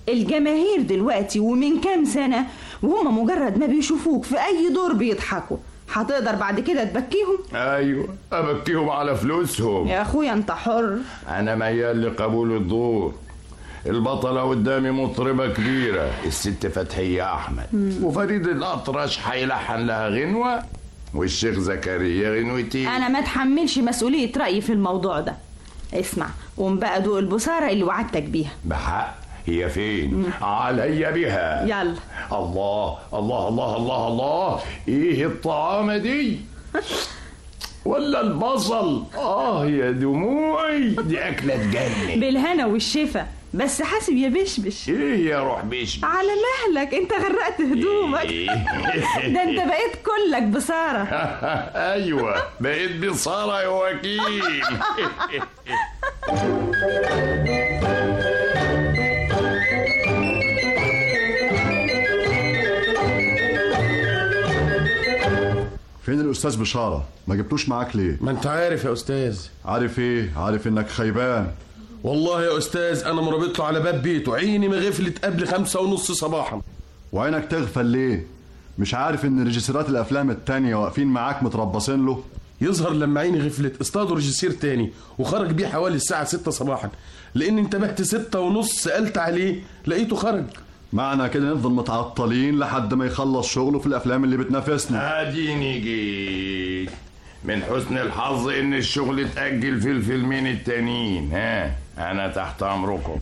الجماهير دلوقتي ومن كام سنة وهم مجرد ما بيشوفوك في أي دور بيضحكوا، هتقدر بعد كده تبكيهم؟ ايوه ابكيهم على فلوسهم. يا أخويا أنت حر. انا ميال لقبول الدور. البطلة قدامي مطربة كبيرة الست فتحية أحمد، وفريد الأطرش هيلحن لها غنوة، والشيخ زكريا غنوتين. أنا ما اتحملش مسؤولية رأيي في الموضوع ده. اسمع، قوم بقى دوق البصارة اللي وعدتك بيها. بحق؟ هي فين؟ عليا بها. يلا. الله الله الله الله الله، ايه الطعامة دي؟ ولا البصل؟ يا دموعي، دي أكلة تجنن. بالهنا والشفا، بس حاسب يا بشبش. ايه يا روح بشبش؟ على مهلك، انت غرقت هدومك. ده انت بقيت كلك بصارة. ايوه بقيت بصارة يا وكيل. فين الأستاذ بشارة؟ ما جبتوش معاك ليه؟ ما انت عارف يا أستاذ. عارف ايه؟ عارف انك خيبان. والله يا أستاذ أنا مرابط له على باب بيته، عيني ما غفلت قبل 5:30 صباحا. وعينك تغفل ليه؟ مش عارف ان ريجيسيرات الأفلام التانية واقفين معاك متربصين له؟ يظهر لما عيني غفلت اصطادوا ريجيسير تاني وخرج بيه حوالي الساعة 6 صباحا، لأن انتبهت 6:30 سألت عليه لقيته خرج. معنى كده نفضل متعطلين لحد ما يخلص شغله في الأفلام اللي بتنافسنا. اديني جيت. من حسن الحظ ان الشغل اتأجل في الفيلمين التانيين. انا تحت امركم.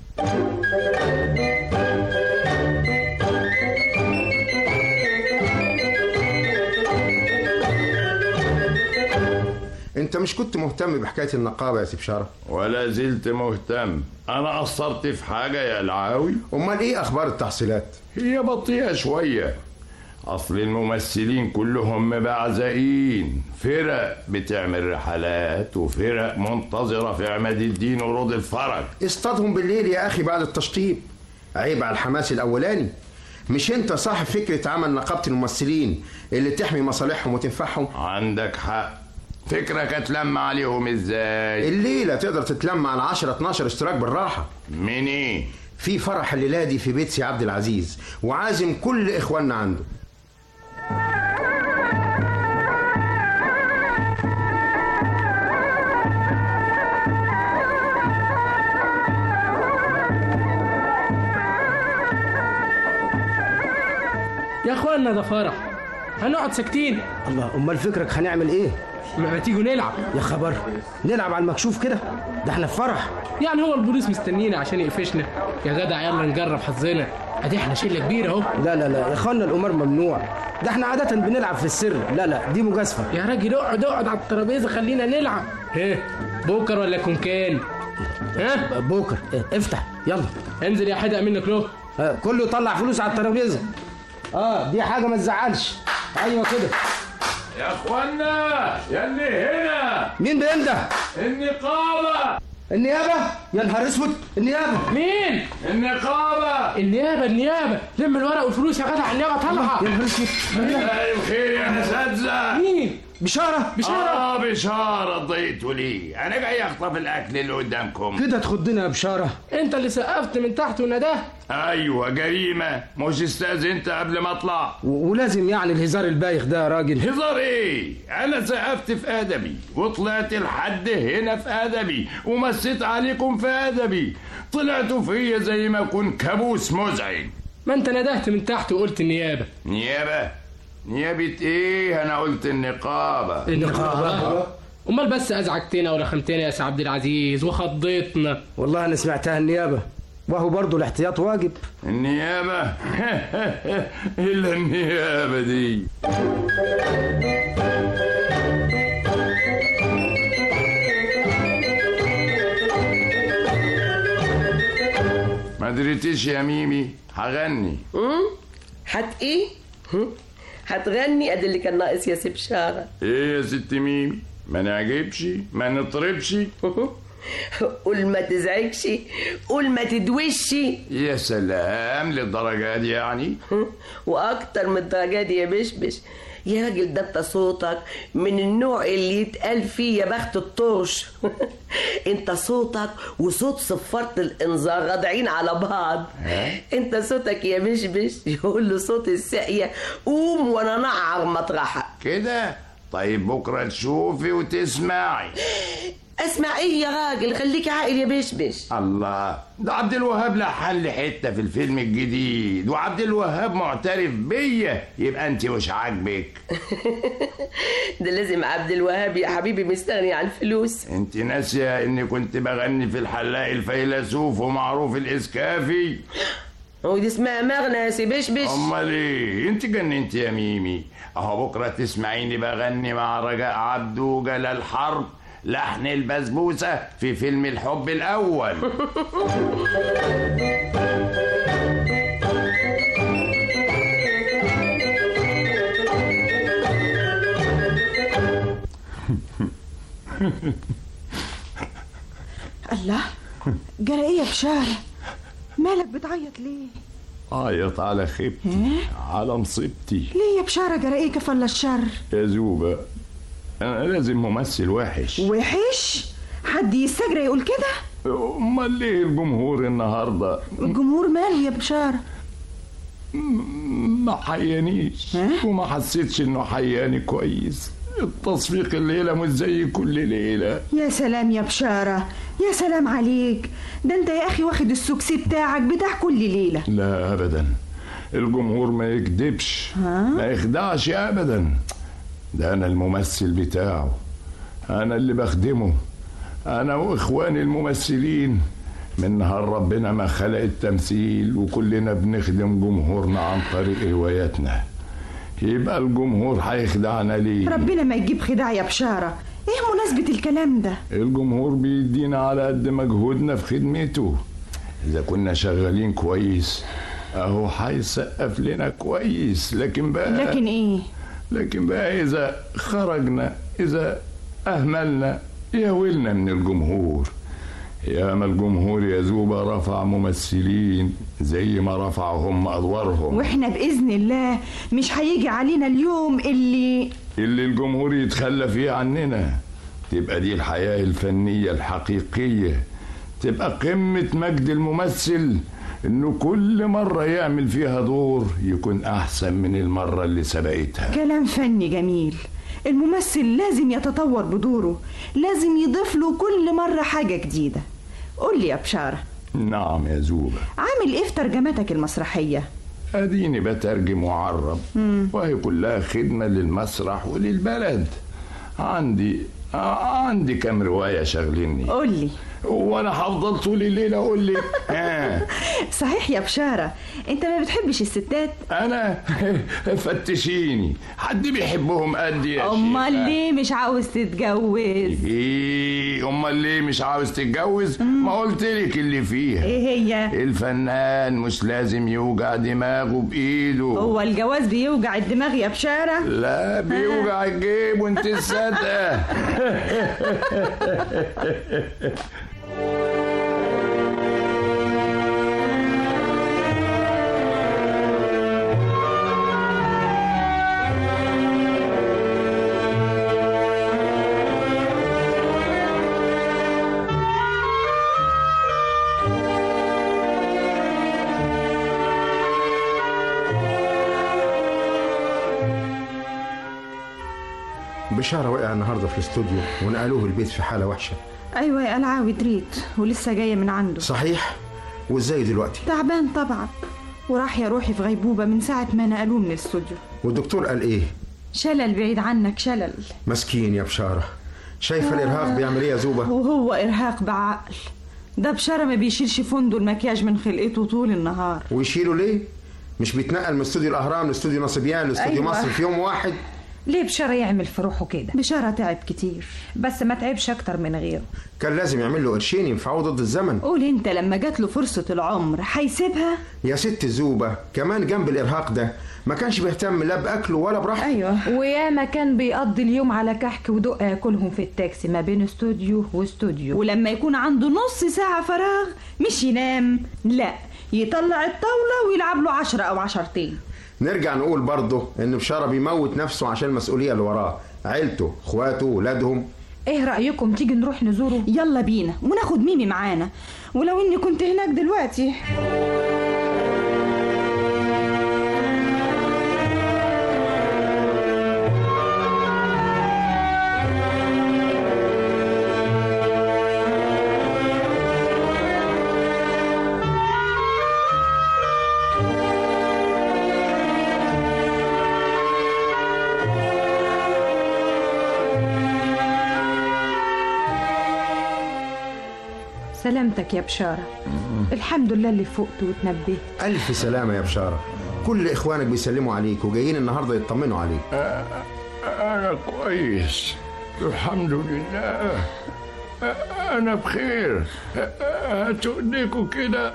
انت مش كنت مهتم بحكاية النقابة يا سي بشارة؟ ولا زلت مهتم. انا قصرت في حاجة يا العاوي؟ امال ايه اخبار التحصيلات؟ هي بطيئة شوية، اصل الممثلين كلهم مبعزقين، فرق بتعمل رحلات وفرق منتظرة في عماد الدين ورود الفرج. اصطادهم بالليل يا اخي بعد التشطيب، عيب على الحماس الاولاني. مش انت صاحب فكرة عمل نقابة الممثلين اللي تحمي مصالحهم وتنفعهم؟ عندك حق. فكرة كانت لما عليهم ازاي؟ الليلة تقدر تتلم على 10-12 اشتراك بالراحة. من ايه؟ في فرح الليلة دي في بيت سي عبد العزيز، وعازم كل اخواننا عنده. يا اخوانا ده فرح، هنقعد ساكتين. الله، امال فكرك هنعمل ايه؟ ما تيجوا نلعب. يا خبر، نلعب على المكشوف كده؟ ده احنا في فرح. يعني هو البوليس مستنينا عشان يقفشنا؟ يا جدع يلا نجرب حظنا، ادي احنا شله كبيره اهو. لا يا اخوانا، القمار ممنوع، ده احنا عاده بنلعب في السر. لا دي مجازفه. يا راجل اقعد على الترابيزه خلينا نلعب. بوكر ولا كونكان؟ بوكر. افتح يلا. انزل يا حدق منك له. كله يطلع فلوس على الترابيزه. دي حاجه ما تزعلش. ايوه كده يا اخوانا. يا اللي هنا. مين بينده؟ النقابة. النيابة؟ يا نهار اسود، النيابة. مين؟ النقابة. النيابة. لم الورق والفلوس يا جدع، النيابة طالعة. يا نهار اسود. الخير يا اساتذة. مين؟ بشارة. بشارة. ضيقتوا ليه؟ انا جاي اخطف الاكل اللي قدامكم. كده تخضنا يا بشارة. انت اللي سقفت من تحت ونداه. ايوه جريمة، مش استاذنت قبل ما اطلع؟ ولازم يعني الهزار البايخ ده يا راجل. هزار ايه؟ انا سقفت في ادبي وطلعت لحد هنا في ادبي ومسيت عليكم في ادبي، طلعتوا فيا زي ما اكون كابوس مزعج. ما انت ندهت من تحت وقلت النيابة. نيابة ايه؟ انا قلت النقابة. امال بس ازعجتنا ولخمتنا يا سي عبد العزيز وخضيتنا. والله انا سمعتها النيابة، وهو برضو الاحتياط واجب. النيابة؟ الا النيابة دي. ما دريتيش يا ميمي هغني. ايه؟ هتغني؟ ادي اللي كان ناقص يا سي بشارة. ايه يا ست ميمي؟ ما نعجبش؟ ما نطربش؟ قول ما تزعجش، قول ما تدوش. يا سلام، للدرجة دي يعني؟ واكتر من الدرجة دي يا بشبش. يا راجل ده انت صوتك من النوع اللي يتقال فيه يا بخت الطرش. انت صوتك وصوت صفارة الانذار راضعين على بعض. انت صوتك يا بشبش يقول له صوت الساقية قوم وانا نعر مطرحك كده. طيب بكرة تشوفي وتسمعي. اسمع ايه يا راجل؟ خليك عاقل يا بشبش. الله، ده عبد الوهاب لحن لي حته في الفيلم الجديد، وعبد الوهاب معترف بيا، يبقى انت مش عاجبك؟ ده لازم عبد الوهاب يا حبيبي مستغني عن فلوس. انت ناسيه اني كنت بغني في الحلاق الفيلسوف ومعروف الاسكافي؟ ودي اسمها مغنى يا سي بشبش. امال ايه؟ انت جننت يا ميمي. اهو بكره تسمعيني بغني مع رجاء عبده وجلال حرب لحن البسبوسة في فيلم الحب الأول. الله، جرى ايه يا بشارة؟ مالك بتعيط ليه؟ عيط على خيبتي، على مصيبتي. ليه يا بشارة جرى ايه كفل الشر؟ يا زوبة، أنا لازم ممثل وحش. وحش؟ حد يستجرى يقول كده؟ أمال ليه الجمهور النهاردة؟ الجمهور ماله يا بشارة؟ ما حيانيش وما حسيتش إنه حياني كويس. التصفيق الليلة مش زي كل ليلة. يا سلام يا بشارة، يا سلام عليك. ده انت يا أخي واخد السوكسي بتاعك بتاع كل ليلة. لا أبدا، الجمهور ما يكذبش، ما يخدعش أبدا. ده أنا الممثل بتاعه، أنا اللي بخدمه، أنا وإخواني الممثلين. من نهار ربنا ما خلق التمثيل وكلنا بنخدم جمهورنا عن طريق رواياتنا. يبقى الجمهور هيخدعنا ليه؟ ربنا ما يجيب خداع يا بشارة. ايه مناسبة الكلام ده؟ الجمهور بيدينا على قد مجهودنا في خدمته. إذا كنا شغالين كويس أهو هيسقف لنا كويس. لكن ايه؟ لكن بقى إذا خرجنا، إذا أهملنا، يهولنا من الجمهور. ياما الجمهور يا زوبة رفع ممثلين زي ما رفعوا هم أدوارهم، وإحنا بإذن الله مش هيجي علينا اليوم اللي الجمهور يتخلى فيه عننا. تبقى دي الحياة الفنية الحقيقية، تبقى قمة مجد الممثل إنه كل مرة يعمل فيها دور يكون أحسن من المرة اللي سبقتها. كلام فني جميل. الممثل لازم يتطور بدوره، لازم يضيف له كل مرة حاجة جديدة. قول لي يا بشارة. نعم يا زوبة. عامل ايه في ترجمتك المسرحية؟ اديني بترجم وعرب، وهي كلها خدمة للمسرح وللبلد. عندي كام رواية شغليني. قول لي. وانا هفضل طول الليل اقول لك؟ صحيح يا بشارة، انت ما بتحبش الستات؟ انا فتشيني، حد بيحبهم قد يا شيخ؟ امال ليه مش عاوز تتجوز؟ امال ليه مش عاوز تتجوز؟ ما قلت لك اللي فيها. ايه هي؟ الفنان مش لازم يوجع دماغه بايده. هو الجواز بيوجع الدماغ يا بشارة؟ لا، بيوجع الجيب وانت الصدقة. بشارة وقع النهارده في الاستوديو ونقلوه البيت في حالة وحشة. ايوه يا العاوي دريت، ولسه جاية من عنده. صحيح؟ وازاي دلوقتي؟ تعبان طبعا، وراح يا روحي في غيبوبة من ساعة ما نقلوه من الاستوديو. والدكتور قال ايه؟ شلل بعيد عنك، شلل. مسكين يا بشارة. شايفة الارهاق بيعمل ايه يا زوبة؟ وهو ارهاق بعقل. ده بشارة ما بيشيلش فندق المكياج من خلقته طول النهار. ويشيله ليه؟ مش بيتنقل من استوديو الاهرام لاستوديو نصبيان لاستوديو مصر في يوم واحد؟ ليه بشارة يعمل في روحه كده؟ بشارة تعب كتير، بس ما تعبش اكتر من غيره. كان لازم يعمل له قرشين ينفعوه ضد الزمن. قول انت لما جات له فرصة العمر هيسيبها؟ يا ست زوبة، كمان جنب الارهاق ده ما كانش بيهتم لا باكله ولا براحته. ايوه، وياما كان بيقضي اليوم على كحك ودق ياكلهم في التاكسي ما بين استوديو واستوديو. ولما يكون عنده نص ساعة فراغ مش ينام، لا يطلع الطاولة ويلعب له 10 أو 10. نرجع نقول برضه ان بشارة بيموت نفسه عشان المسؤولية اللي وراه، عيلته، اخواته، ولادهم. ايه رأيكم تيجي نروح نزوره؟ يلا بينا، وناخد ميمي معانا، ولو اني كنت هناك دلوقتي. سلامتك يا بشارة. الحمد لله اللي فقت وتنبهت. ألف سلامة يا بشارة. كل إخوانك بيسلموا عليك وجايين النهاردة يطمنوا عليك. أنا كويس الحمد لله، أنا بخير. هاتوا إيديكوا كده.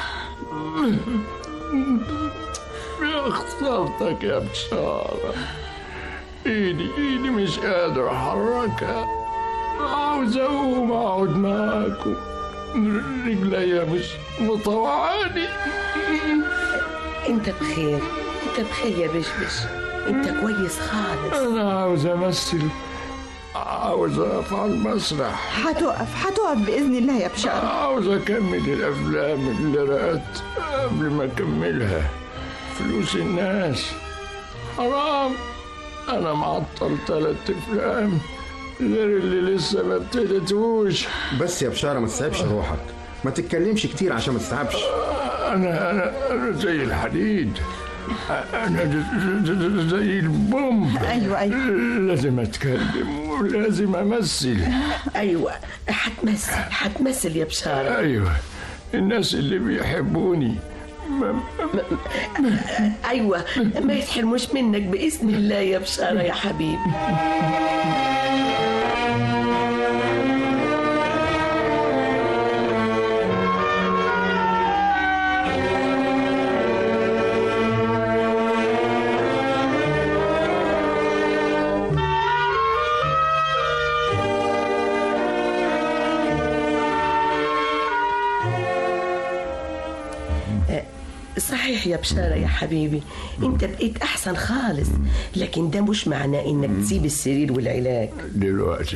يا خسارتك يا بشارة، إيدي مش قادر أحركها، عاوز أقوم أقعد معاكم، رجليا مش مطوعاني. انت بخير يا بشبش، انت كويس خالص. انا عاوز امثل، عاوز اقف على المسرح. هتقف باذن الله يا بشارة. عاوز اكمل الافلام اللي رأت قبل ما اكملها. فلوس الناس حرام، انا معطل 3 افلام غير اللي لسه ما ابتدتوش. بس يا بشارة ما تتعبش روحك، ما تتكلمش كتير عشان ما تتعبش. أنا زي الحديد، أنا زي البومب. أيوة لازم أتكلم ولازم أمثل. أيوة هتمثل يا بشارة. أيوة الناس اللي بيحبوني أيوة ما يتحرموش منك بإذن الله يا بشارة يا حبيبي. صحيح يا بشارة يا حبيبي، انت بقيت احسن خالص، لكن ده مش معناه انك تسيب السرير والعلاج دلوقتي.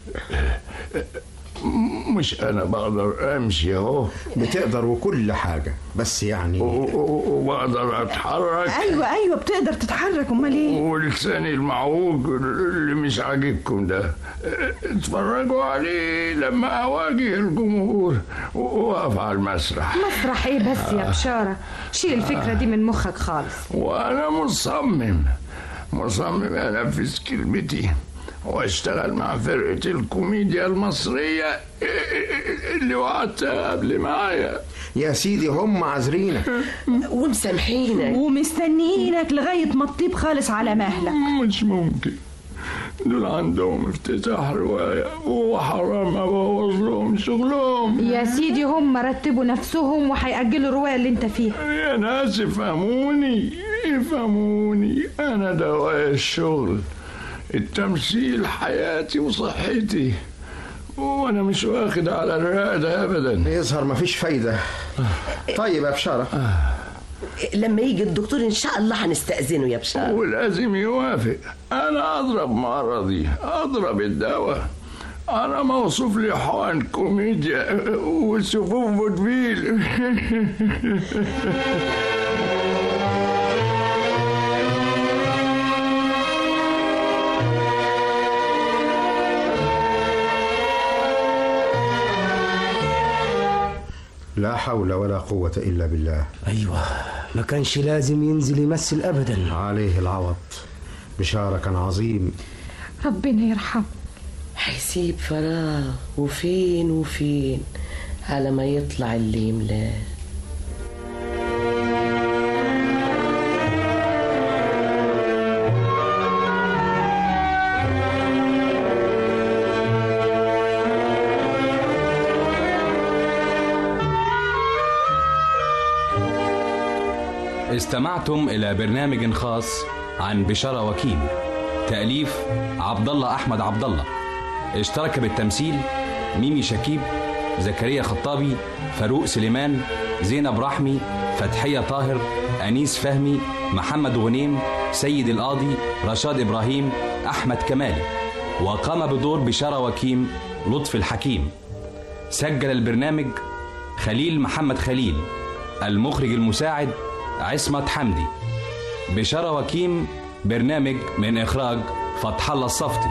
مش انا بقدر امشي اهو. بتقدر وكل حاجة، بس يعني وبقدر اتحرك. ايوه بتقدر تتحرك، امال ايه؟ ولساني المعوج اللي مش عاجبكم ده اتفرجوا عليه لما اواجه الجمهور واقف على المسرح. مسرح ايه بس يا بشارة؟ شيل الفكرة دي من مخك خالص. وانا مصمم انفذ كلمتي واشتغل مع فرقة الكوميديا المصرية اللي وعدتها قبل معايا. يا سيدي هم عذرينك ومسامحينك ومستنيينك لغاية ما تطيب خالص على مهلك. مش ممكن، دول عندهم افتتاح رواية وحرام ابوظ لهم شغلهم. يا سيدي هم رتبوا نفسهم وهيأجلوا الرواية اللي انت فيها. يا ناس افهموني، انا دواء الشغل، التمثيل حياتي وصحتي، وانا مش واخد على الرق ده ابدا. يظهر مفيش فايدة. طيب يا بشارة، لما يجي الدكتور ان شاء الله هنستأذنه يا بشارة. ولازم يوافق. انا اضرب مرضي، اضرب الدواء. انا موصوف لي حقن كوميديا وسفوف فودفيل. لا حول ولا قوة إلا بالله. أيوة ما كانش لازم ينزل يمثل أبدا. عليه العوض. بشارة كان عظيم، ربنا يرحمه. هيسيب فراغ وفين على ما يطلع اللي يملاه. استمعتم إلى برنامج خاص عن بشارة وكيم، تأليف عبد الله أحمد عبد الله. اشترك بالتمثيل ميمي شكيب، زكريا خطابي، فاروق سليمان، زينب رحمي، فتحية طاهر، أنيس فهمي، محمد غنيم، سيد القاضي، رشاد إبراهيم، أحمد كمالي. وقام بدور بشارة وكيم لطفي الحكيم. سجل البرنامج خليل محمد خليل. المخرج المساعد عصمت حمدي. بشارة وكيم برنامج من إخراج فتح الله الصفتي.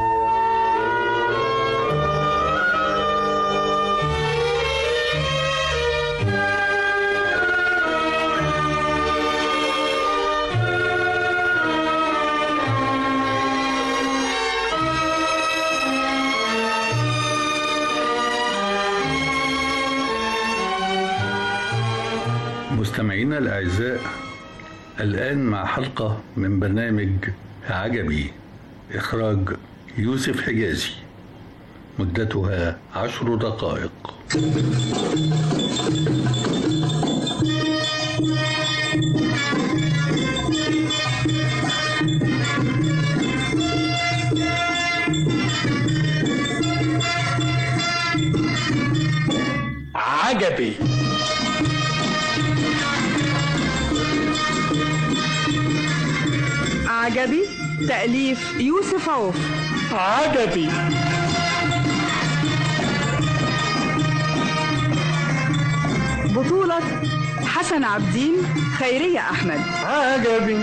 مستمعينا الأعزاء، الآن مع حلقة من برنامج عجبي، إخراج يوسف حجازي، مدتها 10 دقائق. عجبي. عجبي تأليف يوسف عوف. عجبي. بطولة حسن عبدين، خيرية أحمد. عجبي.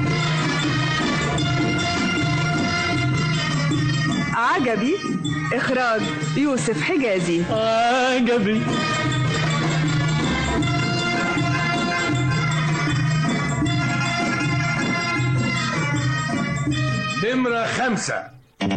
عجبي إخراج يوسف حجازي. عجبي. نمرة 5.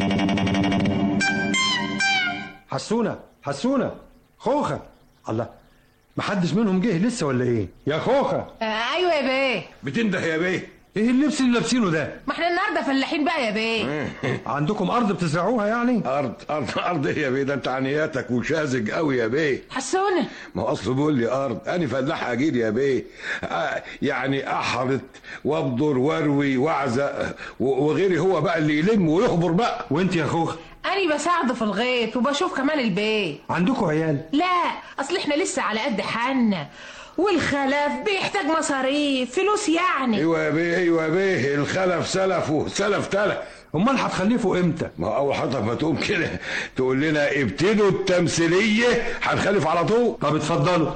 حسونة خوخة. الله، محدش منهم جه لسه ولا ايه يا خوخة؟ ايوه يا بيه. بتنده يا بيه؟ ايه اللبس اللي لابسينه ده؟ ما احنا النهارده فلاحين بقى يا بيه. عندكم ارض بتزرعوها يعني؟ ارض ايه يا بيه؟ ده انت عنياتك وشاذج قوي يا بيه. حسونه، ما هو اصله بيقول لي ارض، انا فلاح اجيل يا بيه. يعني احرط وابدر واروي واعزق وغيري، هو بقى اللي يلم ويخبر بقى. وانت يا خوخ؟ أنا بساعده في الغيط وبشوف كمان البيت. عندكم عيال؟ لا، أصل إحنا لسه على قد حالنا، والخلف بيحتاج مصاريف فلوس يعني. ايوه يا بيه، الخلف سلف وسلف تلف. امال هتخلفوا امتى؟ ما اول حضرتك ما تقوم كده تقول لنا ابتدوا التمثيليه هنخلف على طول. طب اتفضلوا.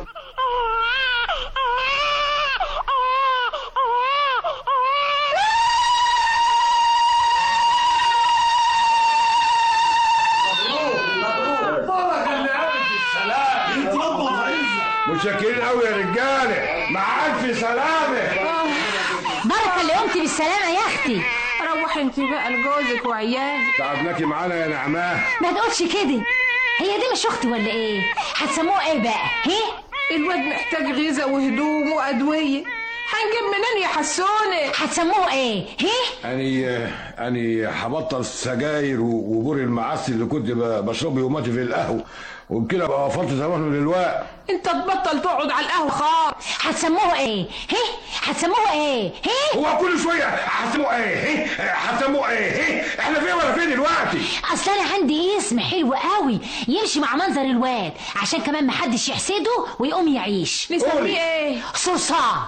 متشكرين قوي يا رجاله، مع الف سلامه. بركه اللي قمتي بالسلامه يا اختي. روح انت بقى لجوزك وعيالك. تعبناكي معانا يا نعماه. ما تقولش كده، هي دي مش اختي ولا ايه؟ هتسموه ايه بقى؟ الواد محتاج غذاء وهدوم وادويه، هنجيب منين يا حسونه؟ هتسموه ايه؟ اني هبطل السجاير وبور المعسل اللي كنت بشربه يوماتي في القهوه، وبكده بقى وفرت زمان للوقت. انت تبطل تقعد على القهوه خالص. هتسموه ايه؟ هتسموه ايه؟ هو كل شويه هتسموه ايه؟ هتسموه ايه؟ احنا فين ولا فين دلوقتي؟ اصل انا عندي اسم حلو قوي يمشي مع منظر الواد، عشان كمان محدش يحسده ويقوم يعيش. نسميه ايه؟ صرصار.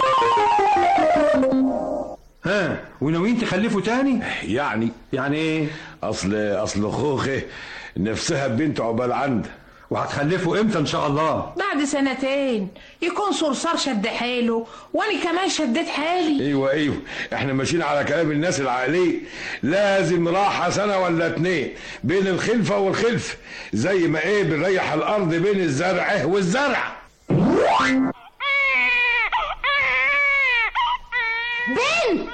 وناويين تخلفوا تاني؟ يعني ايه؟ اصل خوخه نفسها بنت عقبال عندها. وهتخلفوا امتى ان شاء الله؟ بعد 2 سنين يكون صرصار شد حاله وانا كمان شديت حالي. ايوه احنا ماشيين على كلام الناس العقليه، لازم راحه 1 ولا 2 بين الخلفه والخلف، زي ما بنريح الارض بين الزرع والزرع. بنت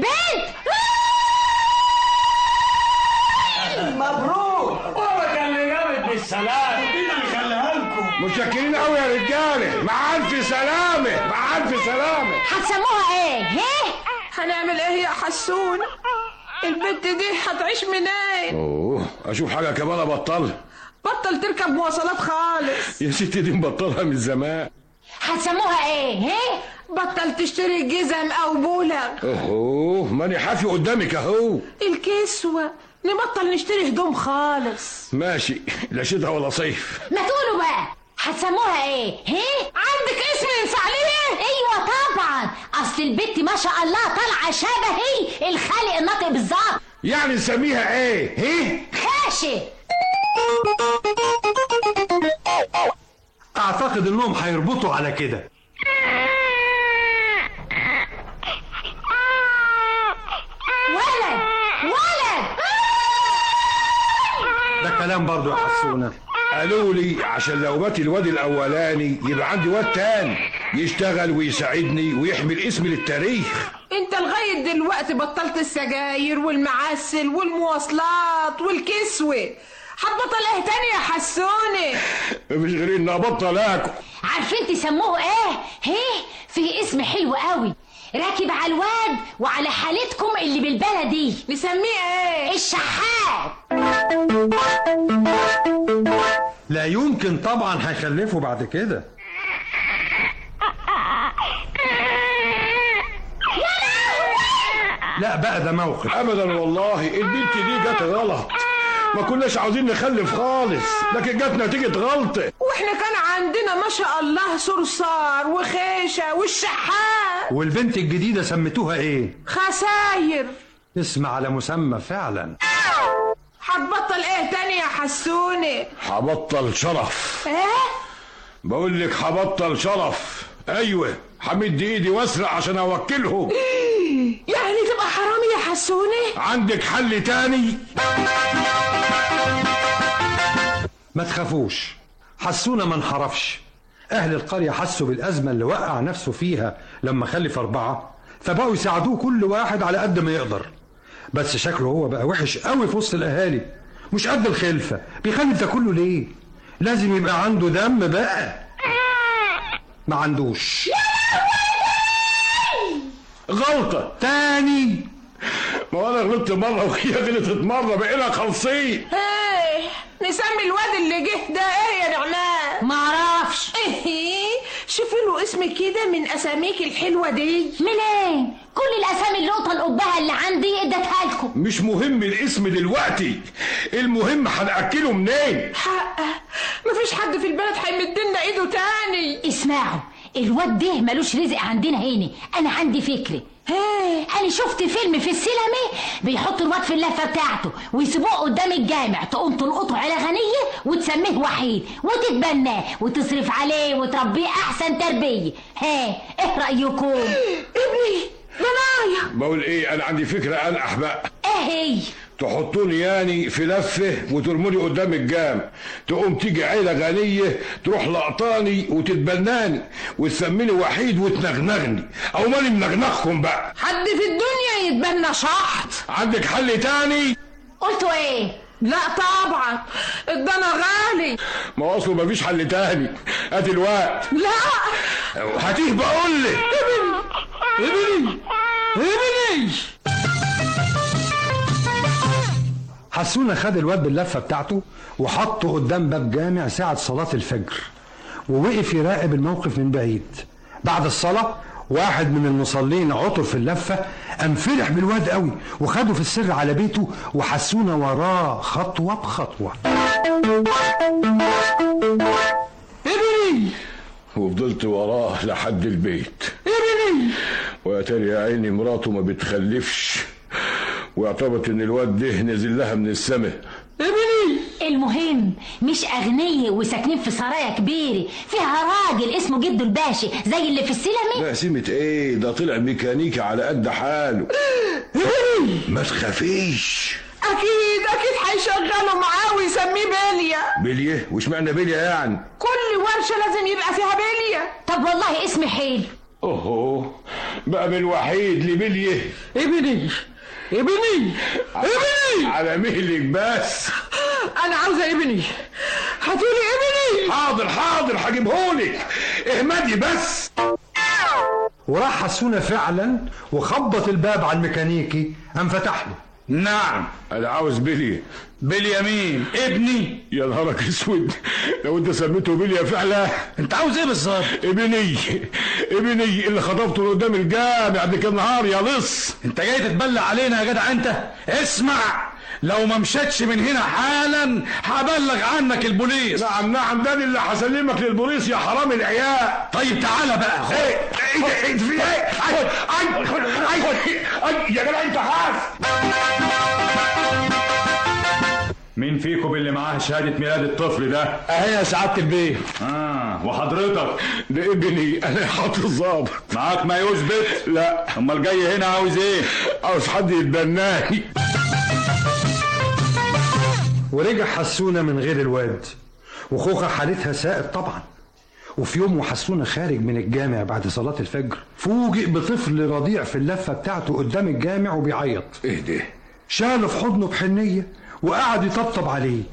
مبروك، بركه اللي جابت بالسلامه. مين اللي خلاها لكم؟ متشكرين قوي يا رجاله، مع الف سلامه، مع الف سلامه. هتسموها ايه؟ هنعمل ايه يا حسون؟ البنت دي هتعيش منين؟ اشوف حاجه كمان ابطلها. بطل تركب مواصلات خالص يا ستي دي مبطلها من زمان. هتسموها ايه؟ بطل تشتري جزم او بولغ. ماني حافي قدامك اهو. الكسوه نبطل نشتري هدوم خالص. ماشي، لا شتاء ولا صيف. ما تقولوا بقى هتسموها ايه؟ عندك اسم ينفع ليه؟ ايوه طبعا، اصل البت ما شاء الله طالعه شبهي الخالق الناطق بالظبط. يعني نسميها ايه؟ خاشي. اعتقد انهم هيربطوا على كده. ولد ده كلام برضو يا حسونه. قالوا لي عشان لو مات الواد الاولاني يبقى عندي واد تاني يشتغل ويساعدني ويحمل اسمي للتاريخ. انت لغايه دلوقتي بطلت السجاير والمعسل والمواصلات والكسوه، هتبطل ايه تاني يا حسوني؟ مفيش غير ان ابطل اكل. عارفين تسموه ايه؟ في اسم حلو قوي راكب على الواد وعلى حالتكم اللي بالبلدي. نسميه ايه؟ الشحات. لا يمكن طبعا هيخلفوا بعد كده. لا بقى ده موقف. ابدا والله البنت دي جت غلط، ما كناش عاوزين نخلف خالص، لكن جت نتيجة غلطة. واحنا كان عندنا ما شاء الله صرصار وخيشة والشحات. والبنت الجديدة سميتوها ايه؟ خساير. اسم على مسمى فعلا. هتبطل ايه تاني يا حسوني؟ هبطل شرف. ايه؟ بقول لك هبطل شرف. ايوه همد ايدي واسرع عشان اوكلهم. يعني تبقى حرامي يا حسوني؟ عندك حل تاني؟ ما تخافوش، حسونا ما انحرفش. اهل القرية حسوا بالازمة اللي وقع نفسه فيها لما خلف 4، فبقوا يساعدوه كل واحد على قد ما يقدر. بس شكله هو بقى وحش قوي في وسط الاهالي، مش قد الخلفة. بيخلف ده كله ليه؟ لازم يبقى عنده دم بقى. ما عندوش. غلطة تاني. ما انا غلطت مرة وهي غلطت مرة، بقينا خالصين. نسمي الواد اللي جه ده ايه يا نعمان؟ معرفش. شوفي له اسم كده من اساميك الحلوه دي. منين؟ كل الاسامي اللقطه القبها اللي عندي اديتها لكم. مش مهم الاسم دلوقتي، المهم هنأكله منين؟ حقه مفيش حد في البلد هيمدلنا ايده تاني. اسمعوا، الواد ده ملوش رزق عندنا هنا. انا عندي فكره. انا شفت فيلم في السينما بيحطوا الواد في اللفه بتاعته ويسيبوه قدام الجامع، تقوم تلقطه على غنيه وتسميه وحيد وتتبناه وتصرف عليه وتربيه احسن تربيه. ايه رايكم؟ ابني ضنايا. بقول ايه، انا عندي فكره انقح بقى. ايه هي؟ تحطوني يعني في لفه وترموني قدام الجامع، تقوم تيجي عيله غنيه تروح لقطاني وتتبناني وتسميني وحيد وتنغنغني، او مالي منغنغكم بقى. حد في الدنيا يتبنى شحط؟ عندك حل تاني؟ قلتوا ايه؟ لا طبعا الضنا غالي. ما هو اصله مفيش حل تاني. هات الوقت. لا هاتيه بقول لك. ابني حسونا خد الواد باللفه بتاعته وحطه قدام باب جامع ساعة صلاة الفجر، ووقف يراقب الموقف من بعيد. بعد الصلاة واحد من المصلين عطر في اللفة، قام فرح بالواد قوي وخده في السر على بيته، وحسونا وراه خطوة بخطوة. ابني. وفضلت وراه لحد البيت. ابني. واتاري يا عيني مراته ما بتخلفش، واعتبرت ان الواد ده نزل لها من السماء. ابني. المهم مش اغنيه وساكنين في سرايا كبيره فيها راجل اسمه جدو الباشا زي اللي في السينما؟ لا سمة ايه، ده طلع ميكانيكي على قد حاله. ما تخافيش. اكيد هيشغلوا معاه ويسميه بلية. بلية؟ وش معنى بلية يعني؟ كل ورشة لازم يبقى فيها بلية. طب والله اسم حلو. اوه بقى من وحيد لبلية. ابني على مهلك بس. انا عاوزة ابني، هاتولي ابني. حاضر هجيبهولك، اهمدي بس. وراح حسونا فعلا وخبط الباب على الميكانيكي، قام فتح له. نعم انا عاوز بلية. بلية مين؟ ابني. يا نهارك اسود، لو انت سميته بلية فعلا. انت عاوز ايه بالظبط؟ ابني اللي خطبته قدام الجامع ديك النهار يا لص. انت جاي تتبلع علينا يا جدع انت؟ اسمع، لو ما مشيتش من هنا حالا هبلغ عنك البوليس. نعم ده اللي هسلمك للبوليس يا حرام العيال. طيب تعالى بقى. ايه في ايه؟ يا جدع انت خاف. مين فيكم اللي معاه شهادة ميلاد الطفل ده؟ اهي يا سعادة البيه. وحضرتك؟ ده ابني انا حاطط الظابط. معاك ما يثبت؟ لا. امال جاي هنا عاوز ايه؟ عاوز حد يتبناني. ورجع حسونة من غير الواد، وخوخة حالتها ساءت طبعا. وفي يوم وحسونة خارج من الجامع بعد صلاة الفجر فوجئ بطفل رضيع في اللفة بتاعته قدام الجامع وبيعيط. ايه ده؟ شاله في حضنه بحنية وقعد يطبطب عليه.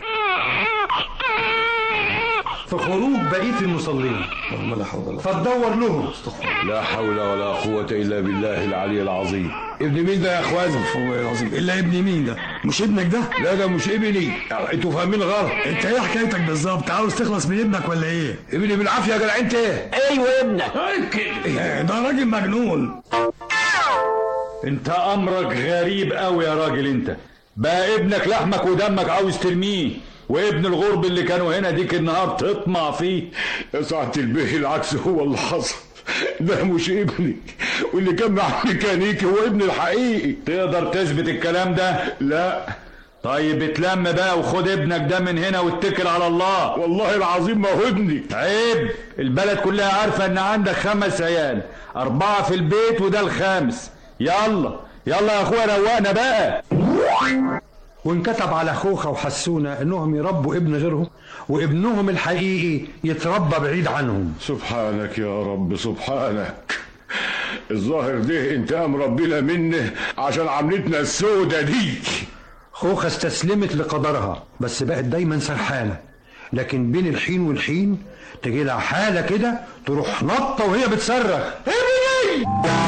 في خروج بقية المصلين فتدور لهم. لا حول ولا قوة إلا بالله العلي العظيم. ابن مين ده يا اخوان؟ العظيم الا ابن مين ده؟ مش ابنك ده؟ لا ده مش ابني، انتوا فاهمين غلط. انت ايه حكايتك بالظبط؟ عاوز تخلص من ابنك ولا ايه؟ ابني بالعافية يا جدع انت. ايوه ابنك. ده راجل مجنون. انت امرك غريب قوي يا راجل. انت بقى ابنك لحمك ودمك عاوز ترميه، وابن الغرب اللي كانوا هنا ديك النهار تطمع فيه. يا سعادة البيه العكس هو اللي حصل. ده مش ابني، واللي كان مع ميكانيكي هو ابني الحقيقي. تقدر تثبت الكلام ده؟ لا. طيب اتلم بقى وخد ابنك ده من هنا واتكل على الله. والله العظيم ما هو ابني. عيب، البلد كلها عارفة ان عندك 5 عيال، 4 في البيت وده الخامس. يلا يا اخويا روقنا بقى. وانكتب على خوخة وحسونة انهم يربوا ابن غيرهم، وابنهم الحقيقي يتربى بعيد عنهم. سبحانك يا رب سبحانك. الظاهر ده انتقام ربنا منه عشان عملتنا السودة دي. خوخة استسلمت لقدرها، بس بقت دايما سرحانة، لكن بين الحين والحين تجي لها حالة كده تروح نطة وهي بتصرخ ابني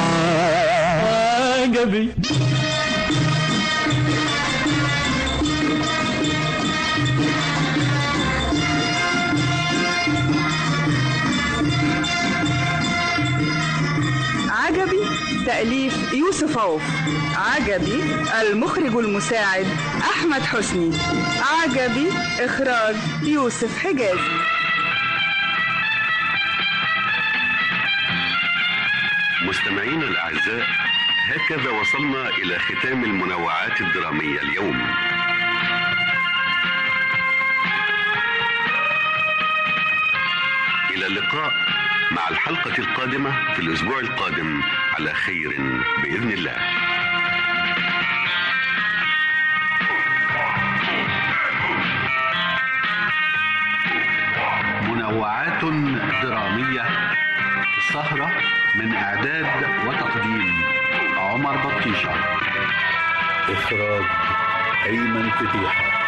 عجبي. عجبي تأليف يوسف عوف. عجبي المخرج المساعد أحمد حسني. عجبي إخراج يوسف حجازي. مستمعينا الأعزاء، هكذا وصلنا إلى ختام المنوعات الدرامية اليوم. إلى اللقاء مع الحلقة القادمة في الأسبوع القادم على خير بإذن الله. منوعات درامية، سهرة من إعداد وتقديم عمر بطيشة، إخراج أيمن فتيحة.